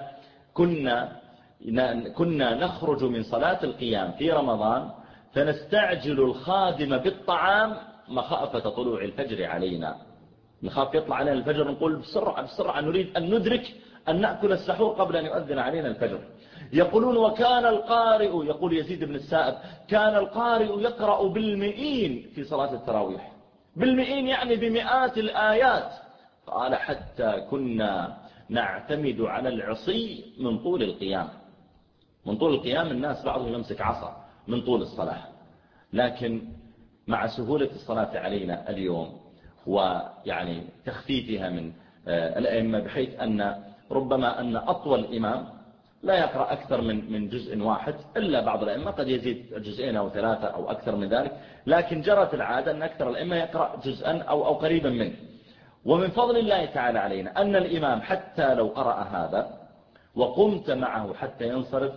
كنا نخرج من صلاة القيام في رمضان فنستعجل الخادم بالطعام مخافة طلوع الفجر علينا، نخاف يطلع علينا الفجر نقول بسرعة نريد أن ندرك أن نأكل السحور قبل أن يؤذن علينا الفجر. يقولون وكان القارئ، يقول يزيد بن السائب كان القارئ يقرأ بالمئين في صلاة التراويح، بالمئين يعني بمئات الآيات. قال حتى كنا نعتمد على العصي من طول القيام، من طول القيام الناس بعضهم يمسك عصا من طول الصلاة. لكن مع سهولة الصلاة علينا اليوم ويعني تخفيفها من الأئمة، بحيث أن ربما أن أطول إمام لا يقرأ أكثر من جزء واحد، إلا بعض الأئمة قد يزيد جزئين أو ثلاثة أو أكثر من ذلك، لكن جرت العادة أن أكثر الأئمة يقرأ جزءا أو قريبا منه. ومن فضل الله تعالى علينا أن الإمام حتى لو قرأ هذا وقمت معه حتى ينصرف،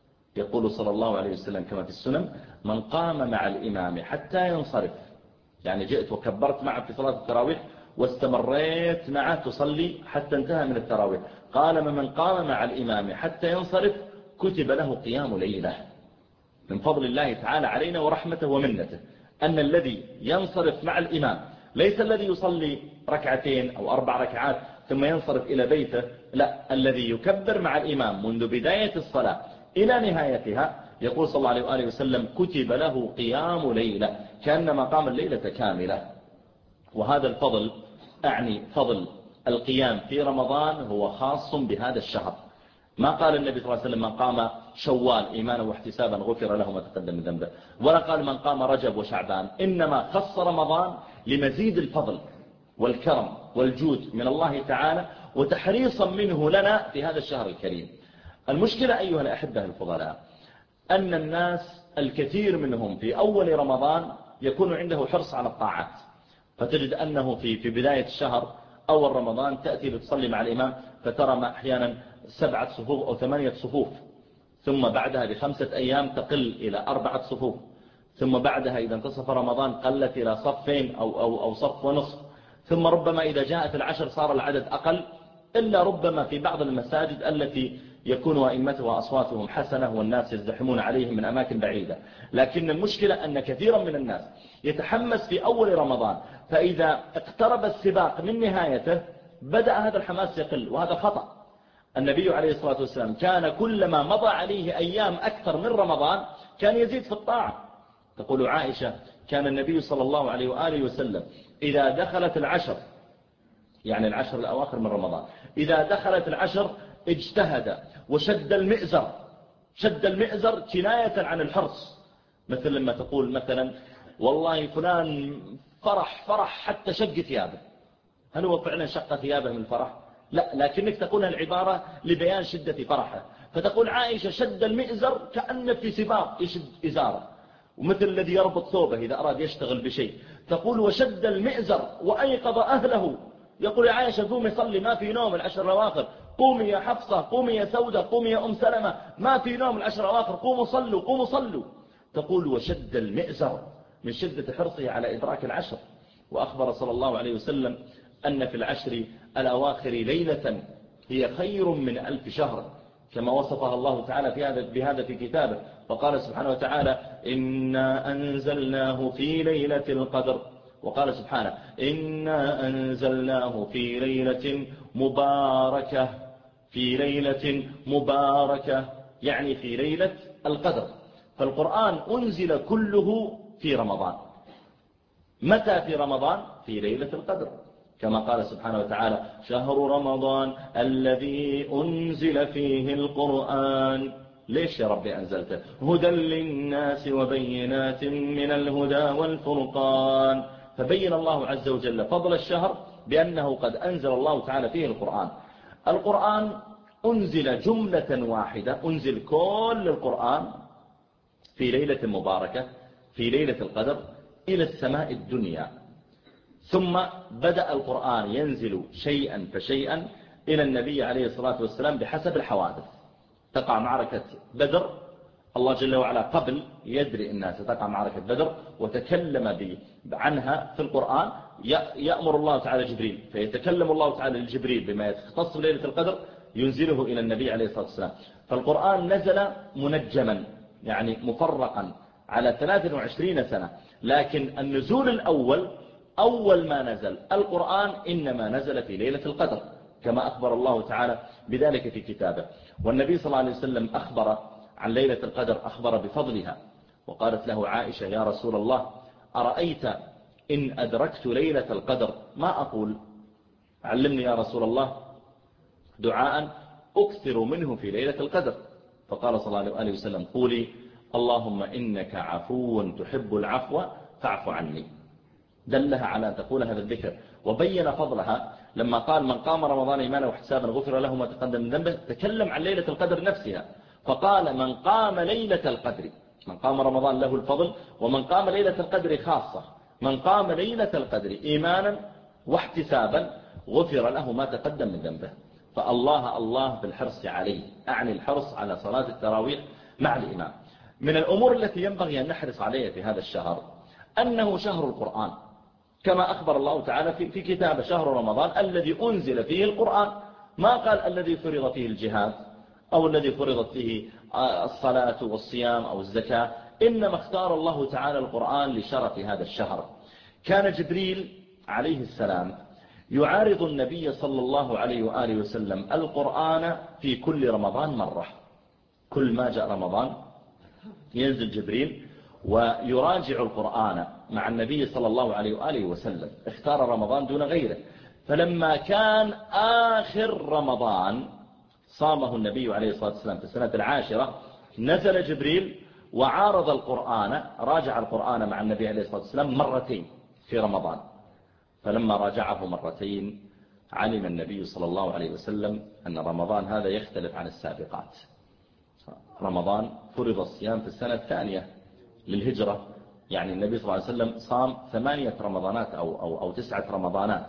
يقول صلى الله عليه وسلم كما في السنن: من قام مع الإمام حتى ينصرف، يعني جئت وكبرت معه في صلاة التراويح واستمريت معه تصلي حتى انتهى من التراويح، قال: من قام مع الإمام حتى ينصرف كتب له قيام ليلة. من فضل الله تعالى علينا ورحمته ومنته أن الذي ينصرف مع الإمام ليس الذي يصلي ركعتين أو 4 ركعات ثم ينصرف إلى بيته، لا، الذي يكبر مع الإمام منذ بداية الصلاة إلى نهايتها، يقول صلى الله عليه وآله وسلم: كتب له قيام ليلة، كأنما قام الليلة كاملة. وهذا الفضل، أعني فضل القيام في رمضان، هو خاص بهذا الشهر. ما قال النبي صلى الله عليه وسلم: من قام شوال إيمانا واحتسابا غفر له ما تقدم من ذنبه، ولا قال من قام رجب وشعبان، إنما خص رمضان لمزيد الفضل والكرم والجود من الله تعالى، وتحريصا منه لنا في هذا الشهر الكريم. المشكلة أيها الأحبة الفضلاء أن الناس الكثير منهم في أول رمضان يكون عنده حرص على الطاعات، فتجد أنه في بداية الشهر أول رمضان تأتي لتصلي مع الإمام فترى أحيانا 7 صفوف أو 8 صفوف، ثم بعدها ب5 أيام تقل إلى 4 صفوف، ثم بعدها إذا انتصف رمضان قلت إلى صفين أو صف ونصف، ثم ربما إذا جاءت العشر صار العدد أقل، إلا ربما في بعض المساجد التي يكون أئمتها أصواتهم حسنة والناس يزدحمون عليهم من أماكن بعيدة. لكن المشكلة أن كثيرا من الناس يتحمس في أول رمضان، فإذا اقترب السباق من نهايته بدأ هذا الحماس يقل، وهذا خطأ. النبي عليه الصلاة والسلام كان كلما مضى عليه أيام أكثر من رمضان كان يزيد في الطاعة. تقول عائشة: كان النبي صلى الله عليه وآله وسلم إذا دخلت العشر، يعني العشر الأواخر من رمضان، إذا دخلت العشر اجتهد وشد المئزر، شد المئزر كناية عن الحرص، مثل لما تقول مثلا: والله فلان فرح حتى شق ثيابه. هل هو فعلا شق ثيابه من الفرح؟ لا، لكنك تقولها العبارة لبيان شدة فرحه. فتقول عائشة: شد المئزر كأن في سباق يشد إزاره، ومثل الذي يربط ثوبه إذا أراد يشتغل بشيء. تقول: وشد المئزر وأيقظ أهله. يقول يا عائشة: قومي صلي، ما في نوم العشر الأواخر، قومي يا حفصة، قومي يا سودة، قومي يا أم سلمة، ما في نوم العشر الأواخر، قوموا صلوا قوموا صلوا. تقول: وشد المئزر من شدة حرصه على إدراك العشر. وأخبر صلى الله عليه وسلم أن في العشر الأواخر ليلة هي خير من 1000 شهر، كما وصفها الله تعالى بهذا في كتابه، فقال سبحانه وتعالى: إنا أنزلناه في ليلة القدر. وقال سبحانه: إنا أنزلناه في ليلة مباركة، في ليلة مباركة، يعني في ليلة القدر. فالقرآن أنزل كله في رمضان. متى في رمضان؟ في ليلة القدر، كما قال سبحانه وتعالى: شهر رمضان الذي أنزل فيه القرآن. ليش يا ربي أنزلته؟ هدى للناس وبينات من الهدى والفرقان. فبين الله عز وجل فضل الشهر بأنه قد أنزل الله تعالى فيه القرآن. القرآن أنزل جملة واحدة، أنزل كل القرآن في ليلة مباركة، في ليلة القدر، إلى السماء الدنيا. ثم بدأ القرآن ينزل شيئا فشيئا إلى النبي عليه الصلاة والسلام بحسب الحوادث. تقع معركة بدر، الله جل وعلا قبل يدري الناس تقع معركة بدر وتكلم عنها في القرآن. يأمر الله تعالى جبريل، فيتكلم الله تعالى لجبريل بما يختص بليلة القدر ينزله إلى النبي عليه الصلاة والسلام. فالقرآن نزل منجما، يعني مفرقا على 23 سنة. لكن النزول الأول، أول ما نزل القرآن إنما نزل في ليلة القدر، كما أخبر الله تعالى بذلك في كتابه. والنبي صلى الله عليه وسلم أخبر عن ليلة القدر، أخبر بفضلها. وقالت له عائشة: يا رسول الله، أرأيت إن أدركت ليلة القدر ما أقول؟ علمني يا رسول الله دعاء أكثر منه في ليلة القدر. فقال صلى الله عليه وسلم: قولي: اللهم إنك عفو تحب العفو فاعف عني. دلها على أن تقول هذا الذكر وبين فضلها لما قال من قام رمضان إيمانا واحتسابا غفر له ما تقدم من ذنبه. تكلم عن ليلة القدر نفسها فقال من قام ليلة القدر، من قام رمضان له الفضل، ومن قام ليلة القدر خاصة، من قام ليلة القدر إيمانا واحتسابا غفر له ما تقدم من ذنبه. فالله بالحرص عليه، أعني الحرص على صلاة التراويح مع الإمام. من الأمور التي ينبغي أن نحرص عليها في هذا الشهر أنه شهر القرآن، كما أخبر الله تعالى في كتاب شهر رمضان الذي أنزل فيه القرآن، ما قال الذي فرض فيه الجهاد أو الذي فرضت فيه الصلاة والصيام أو الزكاة، إنما اختار الله تعالى القرآن لشرف هذا الشهر. كان جبريل عليه السلام يعارض النبي صلى الله عليه وآله وسلم القرآن في كل رمضان مرة. كل ما جاء رمضان ينزل جبريل ويراجع القرآن مع النبي صلى الله عليه وآله وسلم. اختار رمضان دون غيره. فلما كان آخر رمضان صامه النبي عليه الصلاة والسلام في السنة 10 نزل جبريل وعارض القرآن، راجع القرآن مع النبي عليه الصلاة والسلام مرتين في رمضان. فلما راجعه مرتين علم النبي صلى الله عليه وسلم أن رمضان هذا يختلف عن السابقات. رمضان فرض الصيام في السنة 2 للهجرة، يعني النبي صلى الله عليه وسلم صام 8 رمضانات أو 9 رمضانات.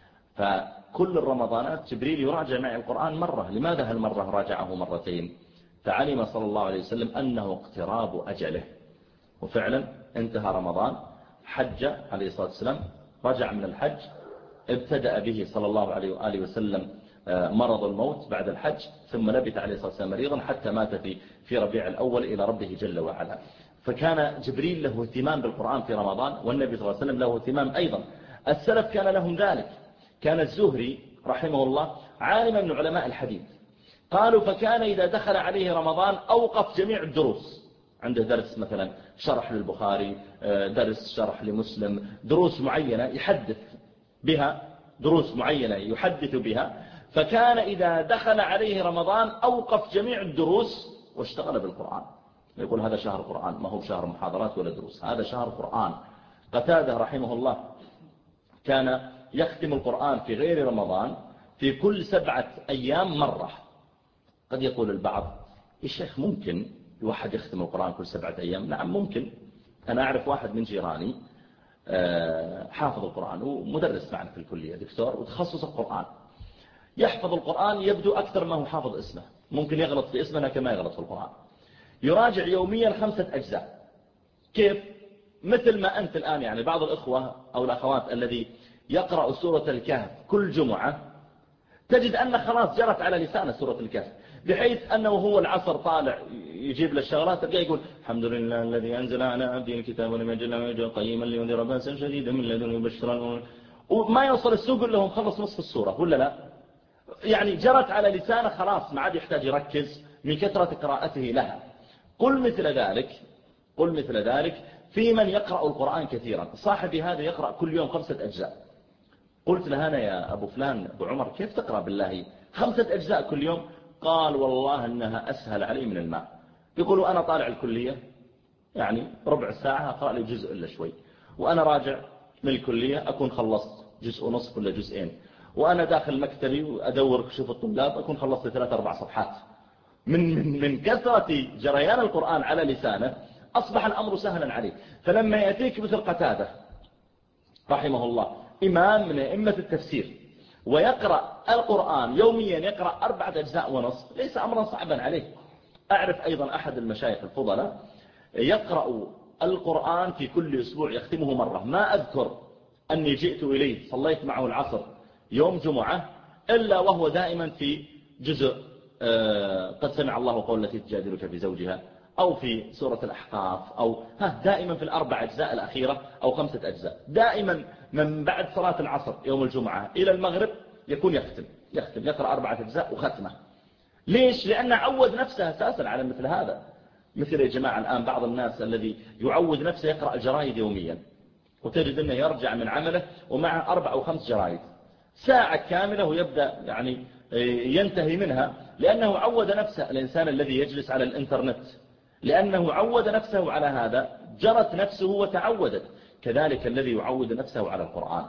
فكل الرمضانات جبريل يراجع معي القرآن مرة. لماذا هالمرة راجعه مرتين؟ فعلم صلى الله عليه وسلم أنه اقتراب أجله. وفعلا انتهى رمضان، حج عليه الصلاة والسلام، رجع من الحج، ابتدأ به صلى الله عليه وآله وسلم مرض الموت بعد الحج، ثم لبث عليه الصلاة والسلام مريضا حتى مات في ربيع الأول إلى ربه جل وعلا. فكان جبريل له اهتمام بالقرآن في رمضان، والنبي صلى الله عليه وسلم له اهتمام أيضا. السلف كان لهم ذلك. كان الزهري رحمه الله عالما من علماء الحديث، قالوا فكان إذا دخل عليه رمضان أوقف جميع الدروس. عنده درس مثلا شرح للبخاري، درس شرح لمسلم، دروس معينة يحدث بها، دروس معينة يحدث بها. فكان إذا دخل عليه رمضان أوقف جميع الدروس واشتغل بالقرآن. يقول هذا شهر قرآن، ما هو شهر محاضرات ولا دروس، هذا شهر قرآن. قتادة رحمه الله كان يختم القرآن في غير رمضان في كل 7 أيام مرة. قد يقول البعض الشيخ ممكن الواحد يختم القرآن كل 7 أيام؟ نعم ممكن. أنا أعرف واحد من جيراني حافظ القرآن ومدرس معنا في الكلية، دكتور وتخصص القرآن، يحفظ القرآن يبدو أكثر ما هو حافظ اسمه، ممكن يغلط في اسمه لكن ما يغلط في القرآن. يراجع يوميا 5 أجزاء. كيف؟ مثل ما أنت الآن، يعني بعض الإخوة أو الأخوات الذي يقرأ سورة الكهف كل جمعة تجد أن خلاص جرت على لسانه سورة الكهف، بحيث أنه هو العصر طالع يجيب للشغلات تلقاه يقول الحمد لله الذي أنزل على عبده الكتاب ولم يجعل قيما لينذر بأسا شديدا من لدنه ويبشر. وما يوصل السوق يقول لهم خلص نصف السورة ولا لا، يعني جرت على لسانه خلاص ما عاد يحتاج يركز من كثرة قراءته لها. قل مثل ذلك في من يقرأ القرآن كثيرا. صاحبي هذا يقرأ كل يوم 5 أجزاء. قلت له أنا يا أبو فلان أبو عمر كيف تقرأ بالله 5 أجزاء كل يوم؟ قال والله أنها أسهل علي من الماء. يقولوا أنا طالع الكلية يعني ربع ساعة أقرأ لي جزء إلا شوي، وأنا راجع من الكلية أكون خلصت جزء ونصف ولا جزئين، وأنا داخل مكتبي وأدور شوف الطلاب أكون خلصت 3-4 صفحات. من كثرة جريان القرآن على لسانه أصبح الأمر سهلا عليه. فلما يأتيك مثل قتادة رحمه الله إمام من أئمة التفسير ويقرأ القرآن يوميا، يقرأ 4 أجزاء ونصف، ليس أمرا صعبا عليه. أعرف أيضا أحد المشايخ الفضلاء يقرأ القرآن في كل أسبوع يختمه مرة. ما أذكر أني جئت إليه صليت معه العصر يوم جمعة إلا وهو دائما في جزء قد سمع الله قول التي تجادلك في زوجها، أو في سورة الأحقاف، أو دائما في 4 أجزاء الأخيرة أو 5 أجزاء. دائما من بعد صلاة العصر يوم الجمعة إلى المغرب يكون يختم يقرأ 4 أجزاء وختمه. ليش؟ لأنه عود نفسه أساسا على مثل هذا. مثل يا جماعة الآن بعض الناس الذي يعود نفسه يقرأ الجرائد يوميا، وتجد أنه يرجع من عمله ومعه 4 أو 5 جرائد، ساعة كاملة ويبدأ يعني ينتهي منها، لأنه عود نفسه. الإنسان الذي يجلس على الإنترنت لأنه عود نفسه على هذا، جرت نفسه وتعودت. كذلك الذي يعود نفسه على القرآن.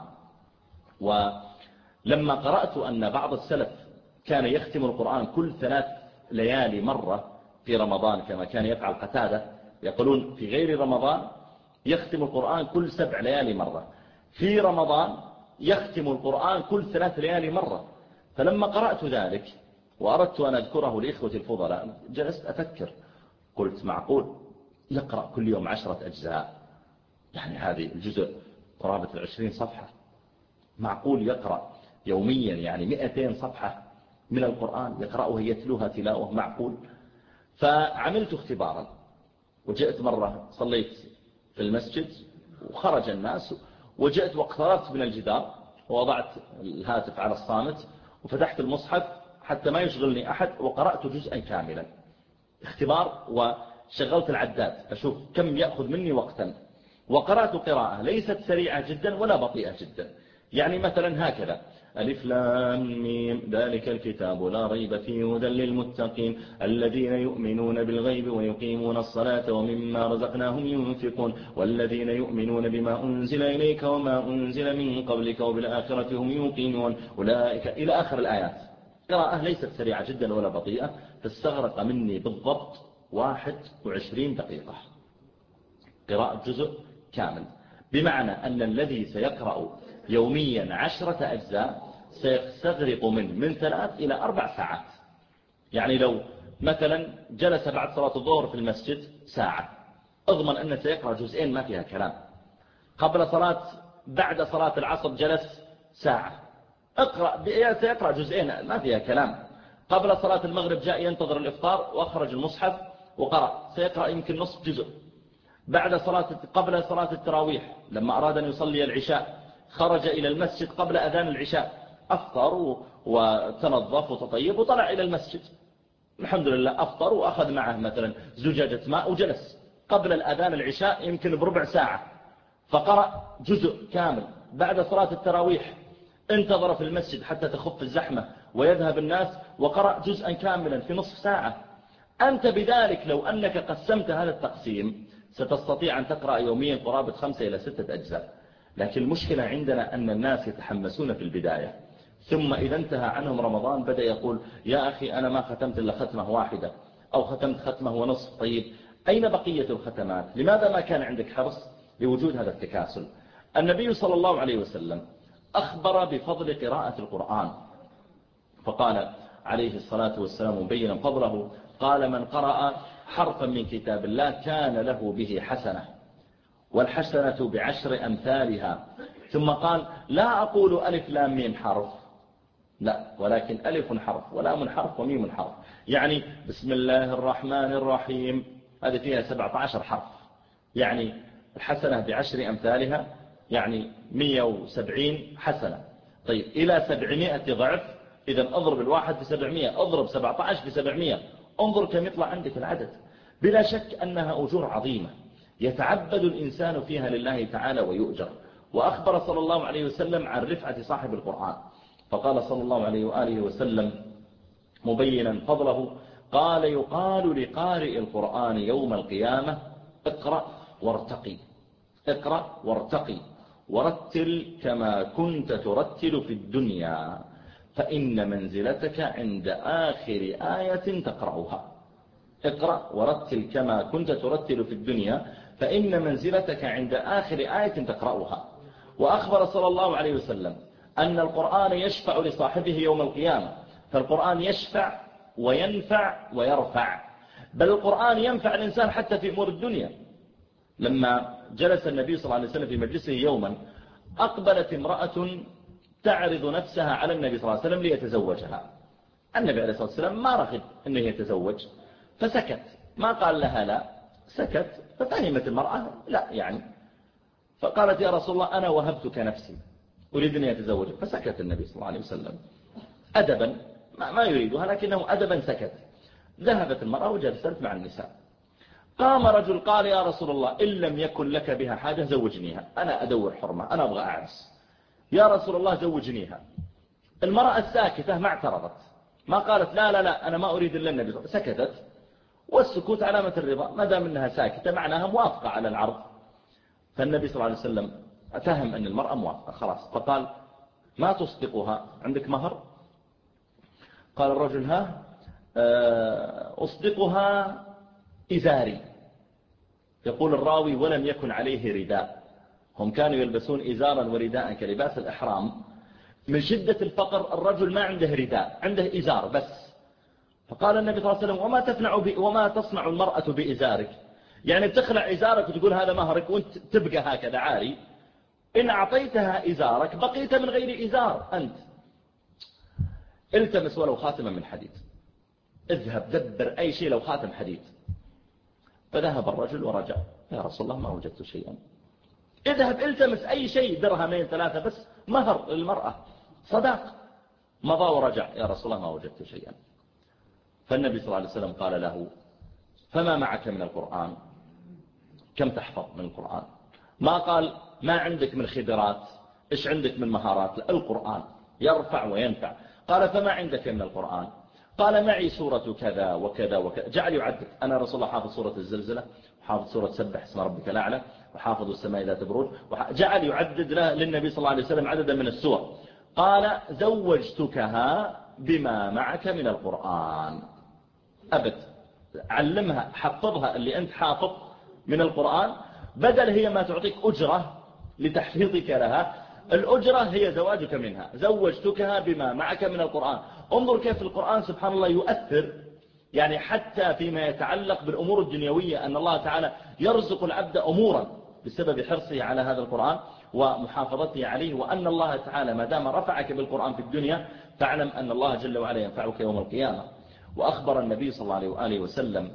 ولما قرأت أن بعض السلف كان يختم القرآن كل 3 ليالي مرة في رمضان كما كان يفعل قتادة، يقولون في غير رمضان يختم القرآن كل 7 ليالي مرة، في رمضان يختم القرآن كل 3 ليالي مرة. فلما قرأت ذلك وأردت أن أذكره لإخوة الفضلاء جلست أفكر، قلت معقول يقرأ كل يوم 10 أجزاء، يعني هذه الجزء قرابة 20 صفحة، معقول يقرأ يوميا يعني 200 صفحة من القرآن يقرأها يتلوها تلاوة، معقول؟ فعملت اختبارا، وجئت مرة صليت في المسجد وخرج الناس، وجئت واقتربت من الجدار ووضعت الهاتف على الصامت وفتحت المصحف حتى ما يشغلني أحد وقرأت جزءا كاملا، اختبار، وشغلت العداد أشوف كم يأخذ مني وقتا، وقرأت قراءة ليست سريعة جدا ولا بطيئة جدا، يعني مثلا هكذا: ألف لام ميم ذلك الكتاب لا ريب فيه هدى للمتقين الذين يؤمنون بالغيب ويقيمون الصلاة ومما رزقناهم ينفقون والذين يؤمنون بما أنزل إليك وما أنزل من قبلك وبالآخرة هم يوقنون أولئك، إلى آخر الآيات. قراءة ليست سريعة جدا ولا بطيئة، فاستغرق مني بالضبط 21 دقيقة قراءة جزء كامل، بمعنى أن الذي سيقرأ يوميا 10 أجزاء سيستغرق من 3 إلى 4 ساعات. يعني لو مثلا جلس بعد صلاة الظهر في المسجد ساعة، اضمن أنه سيقرأ جزئين ما فيها كلام. بعد صلاة العصر جلس ساعة، سيقرأ جزئين ما فيها كلام. قبل صلاة المغرب جاء ينتظر الإفطار وأخرج المصحف وقرأ، سيقرأ يمكن نصف جزء. قبل صلاة التراويح لما أراد أن يصلي العشاء خرج إلى المسجد قبل أذان العشاء، أفطر وتنظف وتطيب وطلع إلى المسجد، الحمد لله أفطر وأخذ معه مثلا زجاجة ماء وجلس قبل الأذان العشاء يمكن بربع ساعة، فقرأ جزء كامل. بعد صلاة التراويح انتظر في المسجد حتى تخف الزحمة ويذهب الناس وقرأ جزءا كاملا في نصف ساعة. أنت بذلك لو أنك قسمت هذا التقسيم ستستطيع أن تقرأ يوميا قرابة 5 إلى 6 أجزاء. لكن المشكلة عندنا أن الناس يتحمسون في البداية، ثم إذا انتهى عنهم رمضان بدأ يقول يا أخي أنا ما ختمت إلا ختمة واحدة أو ختمت ختمة ونصف. طيب أين بقية الختمات؟ لماذا ما كان عندك حرص لوجود هذا التكاسل؟ النبي صلى الله عليه وسلم أخبر بفضل قراءة القرآن، فقال عليه الصلاة والسلام مبينا فضله، قال من قرأ حرفا من كتاب الله كان له به حسنة والحسنة ب10 أمثالها. ثم قال لا أقول ألف لام ميم حرف، لا، ولكن ألف حرف ولام حرف وميم حرف. يعني بسم الله الرحمن الرحيم هذه فيها 17 حرف، يعني الحسنة ب10 أمثالها يعني 170 حسنة. طيب إلى 700 ضعف، إذا أضرب الواحد ب700، أضرب 17 ب700، انظر كم يطلع عندك العدد. بلا شك أنها أجور عظيمة يتعبد الإنسان فيها لله تعالى ويؤجر. وأخبر صلى الله عليه وسلم عن رفعة صاحب القرآن، فقال صلى الله عليه وآله وسلم مبينا فضله، قال يقال لقارئ القرآن يوم القيامة اقرأ وارتقي، اقرأ وارتقي ورتل كما كنت ترتل في الدنيا فإن منزلتك عند آخر آية تقرأها. اقرأ ورتل كما كنت ترتل في الدنيا فإن منزلتك عند آخر آية تقرأها. وأخبر صلى الله عليه وسلم أن القرآن يشفع لصاحبه يوم القيامة، فالقرآن يشفع وينفع ويرفع، بل القرآن ينفع الإنسان حتى في أمور الدنيا. لما جلس النبي صلى الله عليه وسلم في مجلسه يوما أقبلت امرأة تعرض نفسها على النبي صلى الله عليه وسلم ليتزوجها. النبي عليه الصلاة والسلام ما رغب أنه يتزوج فسكت، ما قال لها لا، سكت. ففهمت المرأة لا يعني، فقالت يا رسول الله أنا وهبتك نفسي أريد أن يتزوج، فسكت النبي صلى الله عليه وسلم أدبا، ما يريدها لكنه أدبا سكت. ذهبت المرأة وجلست مع النساء. قام رجل قال يا رسول الله إن لم يكن لك بها حاجة زوجنيها، أنا أدور حرمة، أنا أبغى أعرس، يا رسول الله زوجنيها. المرأة الساكتة ما اعترضت، ما قالت لا لا لا أنا ما أريد إلا النبي، سكتت، والسكوت علامة الرضا، ما دام أنها ساكتة معناها موافقة على العرض. فالنبي صلى الله عليه وسلم فهم أن المرأة موافقة خلاص، فقال ما تصدقها، عندك مهر؟ قال الرجل ها أصدقها إزاري. يقول الراوي ولم يكن عليه رداء، هم كانوا يلبسون إزارا ورداء كلباس الإحرام. من شدة الفقر الرجل ما عنده رداء، عنده إزار بس. فقال النبي صلى الله عليه وسلم وما تصنع المرأة بإزارك؟ يعني بتخلع إزارك وتقول هذا مهرك وانت تبقى هكذا عاري؟ إن أعطيتها إزارك بقيت من غير إزار أنت. التمس ولو خاتما من حديد، اذهب دبر أي شيء لو خاتم حديد. فذهب الرجل ورجع، يا رسول الله ما وجدت شيئا. اذهب التمس أي شيء، درهمين 3 بس مهر للمرأة صداق. مضى ورجع، يا رسول الله ما وجدت شيئا. فالنبي صلى الله عليه وسلم قال له فما معك من القرآن؟ كم تحفظ من القرآن؟ ما قال ما عندك من خبرات، إيش عندك من مهارات؟ لا، القرآن يرفع وينفع. قال فما عندك من القرآن؟ قال معي سورة كذا وكذا وكذا. جعل يعدد، أنا رسول الله حافظ سورة الزلزلة، وحافظ سورة سبح اسم ربك الأعلى، وحافظ السماء ذات بروج. جعل يعدد للنبي صلى الله عليه وسلم عددا من السور. قال زوجتكها بما معك من القرآن. أبد، علمها حفظها اللي أنت حافظ من القرآن، بدل هي ما تعطيك أجرة لتحفيظك لها، الأجرة هي زواجك منها. زوجتكها بما معك من القرآن. انظر كيف القرآن سبحان الله يؤثر، يعني حتى فيما يتعلق بالأمور الدنيوية، أن الله تعالى يرزق العبد أمورا بسبب حرصه على هذا القرآن ومحافظته عليه. وأن الله تعالى ما دام رفعك بالقرآن في الدنيا فاعلم أن الله جل وعلا ينفعك يوم القيامة. وأخبر النبي صلى الله عليه وآله وسلم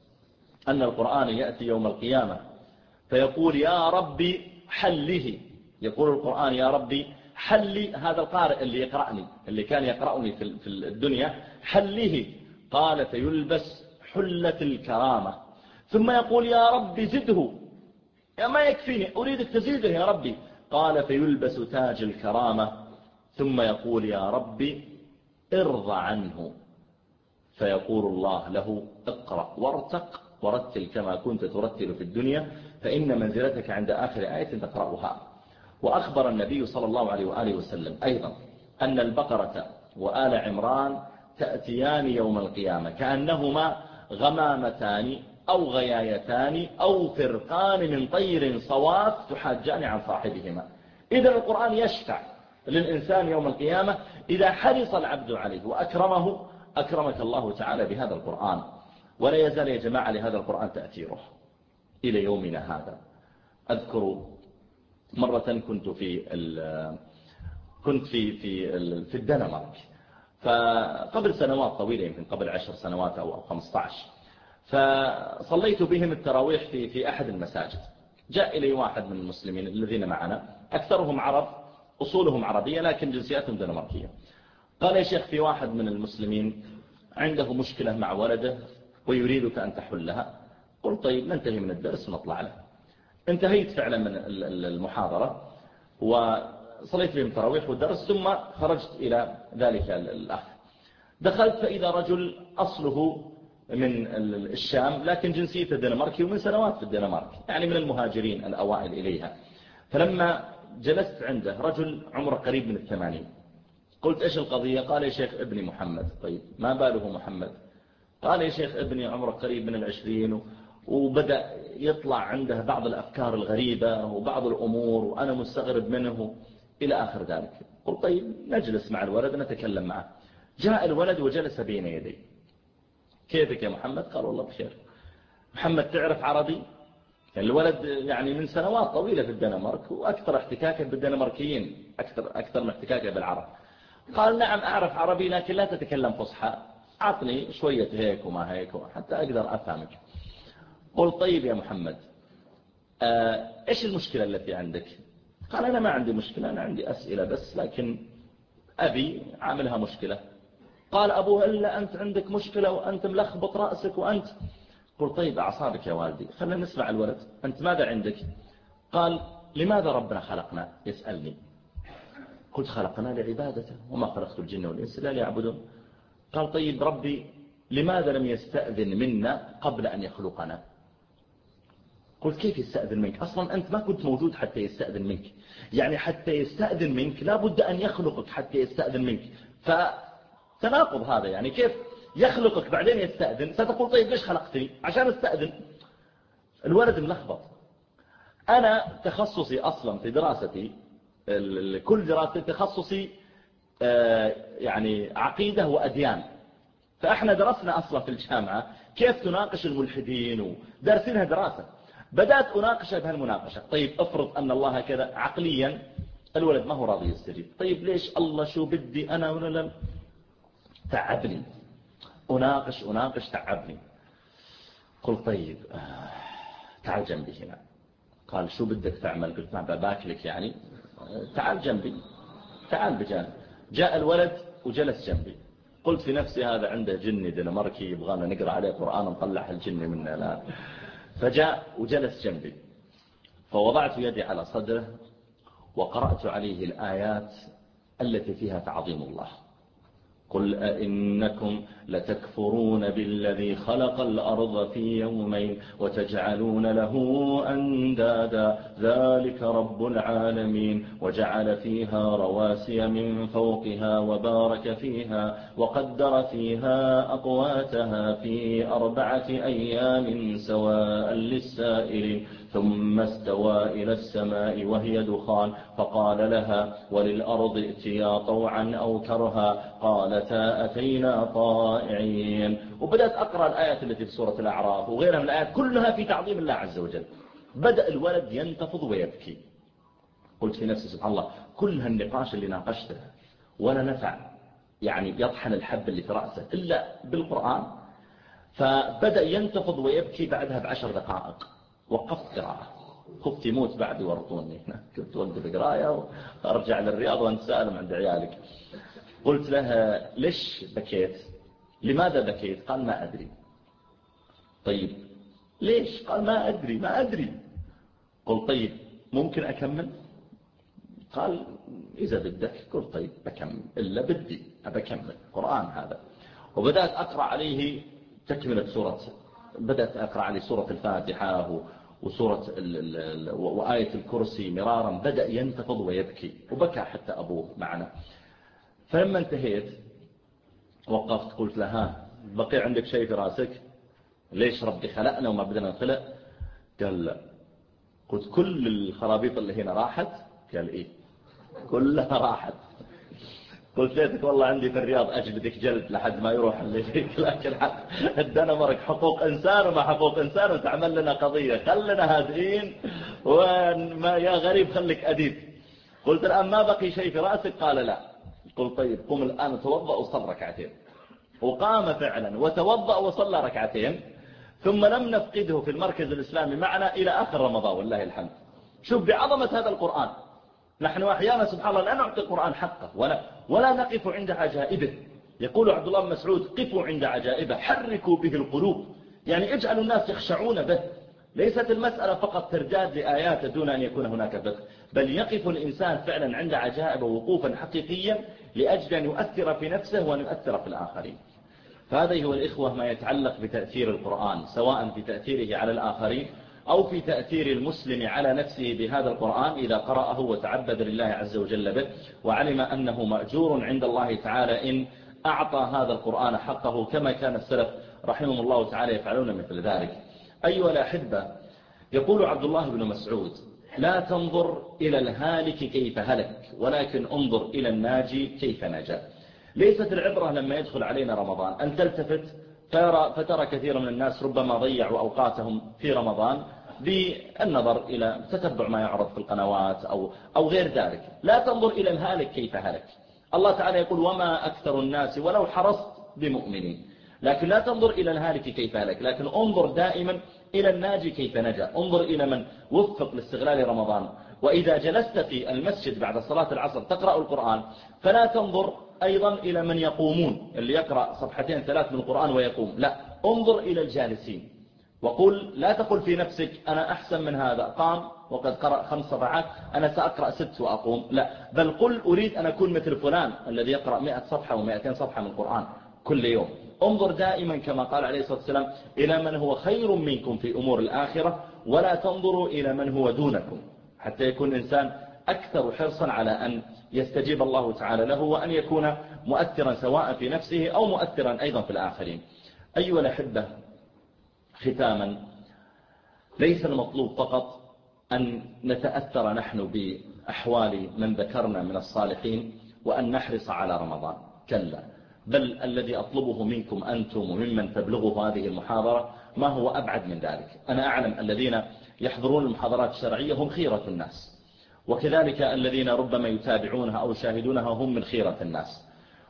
أن القرآن يأتي يوم القيامة فيقول يا ربي حله. يقول القرآن يا ربي حلي هذا القارئ اللي يقرأني، اللي كان يقرأني في الدنيا، حله. قال فيلبس حلة الكرامة، ثم يقول يا ربي زده، يا ما يكفيني أريدك تزيده يا ربي. قال فيلبس تاج الكرامة، ثم يقول يا ربي ارضى عنه. فيقول الله له اقرأ وارتق ورتل كما كنت ترتل في الدنيا، فإن منزلتك عند آخر آية تقرأها. وأخبر النبي صلى الله عليه وآله وسلم أيضا أن البقرة وآل عمران تأتيان يوم القيامة كأنهما غمامتان أو غيايتان أو فرقان من طير صواف تحاجان عن صاحبهما. إذا القرآن يشفع للإنسان يوم القيامة إذا حرص العبد عليه وأكرمه، أكرمك الله تعالى بهذا القرآن. ولا يزال يا جماعة لهذا القرآن تأثيره إلى يومنا هذا. أذكر مرة كنت في الدنمارك، فقبل سنوات طويلة، يمكن قبل 10 سنوات أو 15، فصليت بهم التراويح في أحد المساجد. جاء إلي واحد من المسلمين الذين معنا، أكثرهم عرب، أصولهم عربية لكن جنسياتهم دنماركية. قال يا شيخ في واحد من المسلمين عنده مشكلة مع ولده ويريدك أن تحلها. قلت طيب ننتهي من الدرس ونطلع له. انتهيت فعلا من المحاضرة وصليت بهم تراويح والدرس، ثم خرجت إلى ذلك الأخ. دخلت فإذا رجل أصله من الشام لكن جنسيته دنماركي ومن سنوات في الدنمارك، يعني من المهاجرين الأوائل إليها. فلما جلست عنده رجل عمره قريب من 80، قلت إيش القضية؟ قال يا شيخ ابني محمد. طيب ما باله محمد؟ قال يا شيخ ابني عمره قريب من 20 وبدأ يطلع عنده بعض الأفكار الغريبة وبعض الأمور وأنا مستغرب منه إلى آخر ذلك. قلت طيب نجلس مع الولد نتكلم معه. جاء الولد وجلس بين يدي. كيفك يا محمد؟ قال والله بخير. محمد تعرف عربي؟ الولد يعني من سنوات طويلة في الدنمارك وأكثر احتكاكا بالدنماركيين أكثر من احتكاكا بالعرب. قال نعم أعرف عربي لكن لا تتكلم فصحى، أعطني شوية هيك وما هيك حتى أقدر أفهمك. قلت طيب يا محمد إيش المشكلة التي عندك؟ قال أنا ما عندي مشكلة، أنا عندي أسئلة بس، لكن أبي عاملها مشكلة. قال أبوه إلا أنت عندك مشكلة وأنت ملخبط رأسك وأنت. قلت طيب أعصابك يا والدي، خلينا نسمع الولد، أنت ماذا عندك؟ قال لماذا ربنا خلقنا؟ يسألني. قلت خلقنا لعبادته وما خلقت الجن والإنس لا ليعبدون. قال طيب ربي لماذا لم يستأذن منا قبل أن يخلقنا؟ قلت كيف يستأذن منك؟ أصلا أنت ما كنت موجود حتى يستأذن منك، يعني حتى يستأذن منك لا بد أن يخلقك حتى يستأذن منك. فتناقض هذا، يعني كيف يخلقك بعدين يستأذن؟ ستقول طيب ليش خلقتني؟ عشان استأذن. الولد ملخبط. أنا تخصصي أصلا في دراستي، كل دراستي تخصصي يعني عقيدة وأديان. فإحنا درسنا أصلا في الجامعة كيف تناقش الملحدين ودرسينها دراسة. بدأت أناقشه بهالمناقشة. طيب افرض أن الله كذا، عقليا الولد ما هو راضي يستجيب. طيب ليش الله شو بدي أنا ولا تعبني، أناقش تعبني. قلت طيب تعال جنبي هنا. قال شو بدك تعمل؟ قلت ما باكلك يعني، تعال جنبي، تعال بجانب. جاء الولد وجلس جنبي. قلت في نفسي هذا عنده جني دنماركي يبغانا نقرأ عليه قرآن نطلع الجني منه الآن. فجاء وجلس جنبي، فوضعت يدي على صدره وقرأت عليه الآيات التي فيها تعظيم الله. قل أئنكم لتكفرون بالذي خلق الأرض في يومين وتجعلون له أندادا ذلك رب العالمين وجعل فيها رواسي من فوقها وبارك فيها وقدر فيها أقواتها في 4 أيام سواء للسائلين ثم استوى إلى السماء وهي دخان فقال لها وللأرض ائتيا طوعا أو كرها قالتا أتينا طائعين. وبدأت أقرأ الآيات التي في سورة الأعراف وغيرها من الآيات كلها في تعظيم الله عز وجل. بدأ الولد ينتفض ويبكي. قلت في نفسي سبحان الله، كل هالنقاش اللي ناقشته ولا نفع، يعني يطحن الحب اللي في رأسه إلا بالقرآن. فبدأ ينتفض ويبكي. بعدها ب10 دقائق وقفت قراءة، خفت يموت بعد ورطوني. كنت وقف قراءة وأرجع للرياض وأنت سألم عند عيالك. قلت لها ليش بكيت؟ لماذا بكيت؟ قال ما أدري. طيب ليش؟ قال ما أدري. قلت طيب ممكن أكمل؟ قال إذا بدك. قلت طيب بكمل، إلا بدي أبكمل قرآن هذا. وبدأت أقرأ عليه تكملة بدأت أقرأ عليه سورة الفاتحة وسورة وآية الكرسي مرارا. بدأ ينتفض ويبكي وبكى حتى أبوه معنا. فلما انتهيت وقفت قلت لها بقي عندك شيء في راسك؟ ليش ربي خلقنا وما بدنا نخلق؟ قال لا. قلت كل الخرابيط اللي هنا راحت؟ قال إيه كلها راحت. قلت ليتك والله عندي في الرياض أجلدك جلد لحد ما يروح اللي فيك، لكن الدنمارك حقوق إنسان وما حقوق إنسان وتعمل لنا قضية، خلنا هادئين وما يا غريب خليك أديب. قلت الآن ما بقي شيء في رأسك؟ قال لا. قلت طيب قم الآن توضأ وصل ركعتين. وقام فعلا وتوضأ وصلى ركعتين. ثم لم نفقده في المركز الإسلامي معنا إلى آخر رمضان والله الحمد. شوف بعظمة هذا القرآن. نحن أحيانا سبحان الله لا نعطي القرآن حقه ولا نقف عند عجائبه. يقول عبد الله بن مسعود قفوا عند عجائبه حركوا به القلوب، يعني اجعلوا الناس يخشعون به. ليست المسألة فقط ترداد لآيات دون أن يكون هناك فقه، بل يقف الإنسان فعلا عند عجائب وقوفا حقيقيا لأجل أن يؤثر في نفسه وأن يؤثر في الآخرين. فهذا هو الإخوة ما يتعلق بتأثير القرآن، سواء في تأثيره على الآخرين أو في تأثير المسلم على نفسه بهذا القرآن إذا قرأه وتعبد لله عز وجل به وعلم أنه مأجور عند الله تعالى إن أعطى هذا القرآن حقه كما كان السلف رحمهم الله تعالى يفعلون مثل ذلك. أيها الأحبة، يقول عبد الله بن مسعود لا تنظر إلى الهالك كيف هلك ولكن انظر إلى الناجي كيف نجا. ليست العبرة لما يدخل علينا رمضان أن تلتفت فترى كثير من الناس ربما ضيعوا أوقاتهم في رمضان بالنظر إلى تتبع ما يعرض في القنوات أو غير ذلك. لا تنظر إلى الهالك كيف هلك. الله تعالى يقول وما أكثر الناس ولو حرصت بمؤمنين. لكن لا تنظر إلى الهالك كيف هلك، لكن انظر دائما إلى الناجي كيف نجا. انظر إلى من وفق لاستغلال رمضان. وإذا جلست في المسجد بعد صلاة العصر تقرأ القرآن فلا تنظر أيضا إلى من يقومون اللي يقرأ 2-3 من القرآن ويقوم، لا، انظر إلى الجالسين. وقل لا تقل في نفسك أنا أحسن من هذا قام وقد قرأ 5 صفحات أنا سأقرأ 6 وأقوم، لا، بل قل أريد أن أكون مثل فلان الذي يقرأ 100 صفحة و200 صفحة من القرآن كل يوم. انظر دائما كما قال عليه الصلاة والسلام إلى من هو خير منكم في أمور الآخرة، ولا تنظروا إلى من هو دونكم، حتى يكون الإنسان أكثر حرصا على أن يستجيب الله تعالى له، وأن يكون مؤثرا سواء في نفسه أو مؤثرا أيضا في الآخرين. أيها الأحبة، ختاما، ليس المطلوب فقط أن نتأثر نحن بأحوال من ذكرنا من الصالحين وأن نحرص على رمضان، كلا، بل الذي أطلبه منكم أنتم وممن تبلغه هذه المحاضرة ما هو أبعد من ذلك. أنا أعلم الذين يحضرون المحاضرات الشرعية هم خيرة الناس، وكذلك الذين ربما يتابعونها أو يشاهدونها هم من خيرة الناس.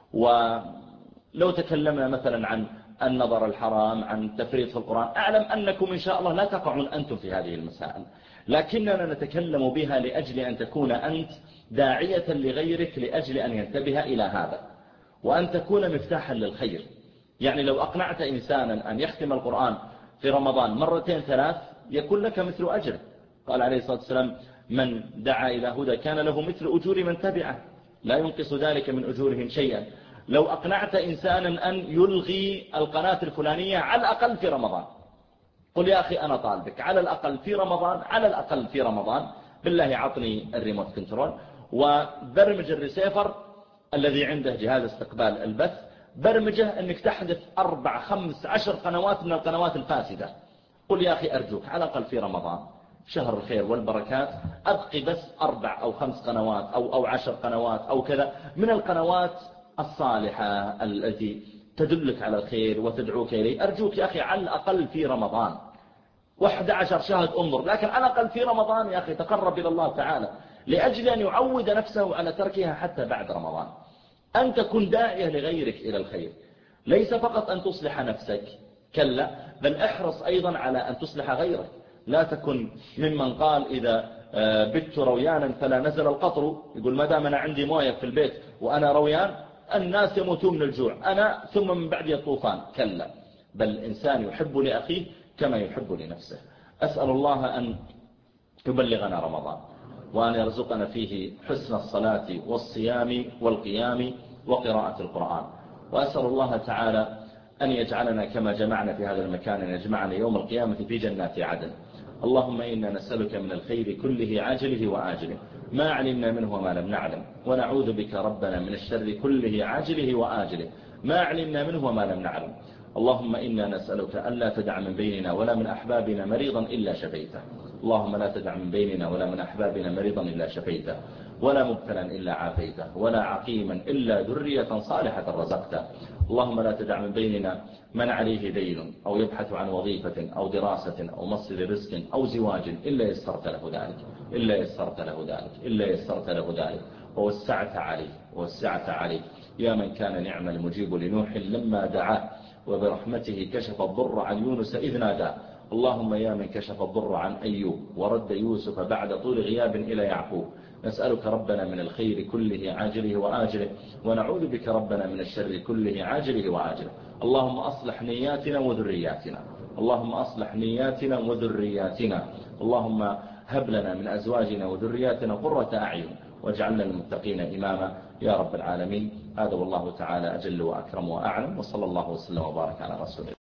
ولو تكلمنا مثلا عن النظر الحرام، عن تفريط في القرآن، أعلم أنكم إن شاء الله لا تقعون أنتم في هذه المسائل، لكننا نتكلم بها لأجل أن تكون أنت داعية لغيرك لأجل أن ينتبه إلى هذا، وأن تكون مفتاحا للخير. يعني لو أقنعت إنسانا أن يختم القرآن في رمضان مرتين ثلاث يكون لك مثل أجر. قال عليه الصلاة والسلام: من دعا إلى هدى كان له مثل أجور من تبعه، لا ينقص ذلك من أجورهم شيئا. لو أقنعت إنسانا أن يلغي القناة الفلانية على الأقل في رمضان، قل يا أخي أنا طالبك على الأقل في رمضان، على الأقل في رمضان بالله عطني الريموت كنترول وبرمج الريسيفر الذي عنده جهاز استقبال البث، برمجه أنك تحذف 4 5 10 قنوات من القنوات الفاسدة. قل يا أخي أرجوك على الأقل في رمضان شهر الخير والبركات أبقي بس 4 أو 5 قنوات أو 10 قنوات أو كذا من القنوات الصالحة التي تدلك على الخير وتدعوك إليه. أرجوك يا أخي على الأقل في رمضان، 11 شهد انظر، لكن على الأقل في رمضان يا أخي تقرب إلى الله تعالى لأجل أن يعود نفسه على تركها حتى بعد رمضان. أن تكون داعية لغيرك إلى الخير، ليس فقط أن تصلح نفسك، كلا، بل احرص أيضا على أن تصلح غيرك. لا تكن ممن قال إذا بت رويانا فلا نزل القطر، يقول ما دام أنا عندي موية في البيت وأنا رويان الناس يموتون من الجوع، أنا ثم من بعد الطوفان. كلا، بل الإنسان يحب لأخيه كما يحب لنفسه. أسأل الله أن يبلغنا رمضان، وأن يرزقنا فيه حسن الصلاة والصيام والقيام وقراءة القرآن. وأسأل الله تعالى أن يجعلنا كما جمعنا في هذا المكان أن يجمعنا يوم القيامة في جنات عدن. اللهم إنا نسألك من الخير كله عاجله وآجله ما علمنا منه وما لم نعلم، ونعوذ بك ربنا من الشر كله عاجله وآجله ما علمنا منه وما لم نعلم. اللهم إنا نسألك ألا تدع من بيننا ولا من أحبابنا مريضا إلا شفيته. اللهم لا تدع من بيننا ولا من أحبابنا مريضا إلا شفيته، ولا مبتلا إلا عافيته، ولا عقيما إلا ذرية صالحة رزقته. اللهم لا تدع من بيننا من عليه دين أو يبحث عن وظيفة أو دراسة أو مصدر رزق أو زواج إلا يسرت له ذلك، إلا يسرت له ذلك، إلا يسرت له ذلك، ووسعت عليه ووسعت عليه. يا من كان نعم المجيب لنوح لما دعاه، وبرحمته كشف الضر عن يونس إذ ناداه. اللهم يا من كشف الضر عن أيوب ورد يوسف بعد طول غياب إلى يعقوب، نسألك ربنا من الخير كله عاجله وآجله، ونعوذ بك ربنا من الشر كله عاجله وآجله. اللهم أصلح نياتنا وذرياتنا، اللهم أصلح نياتنا وذرياتنا. اللهم هب لنا من أزواجنا وذرياتنا قرة أعين واجعلنا للمتقين إماما يا رب العالمين. هذا والله تعالى أجل وأكرم وأعلم، وصلى الله وسلم وبارك على رسول الله.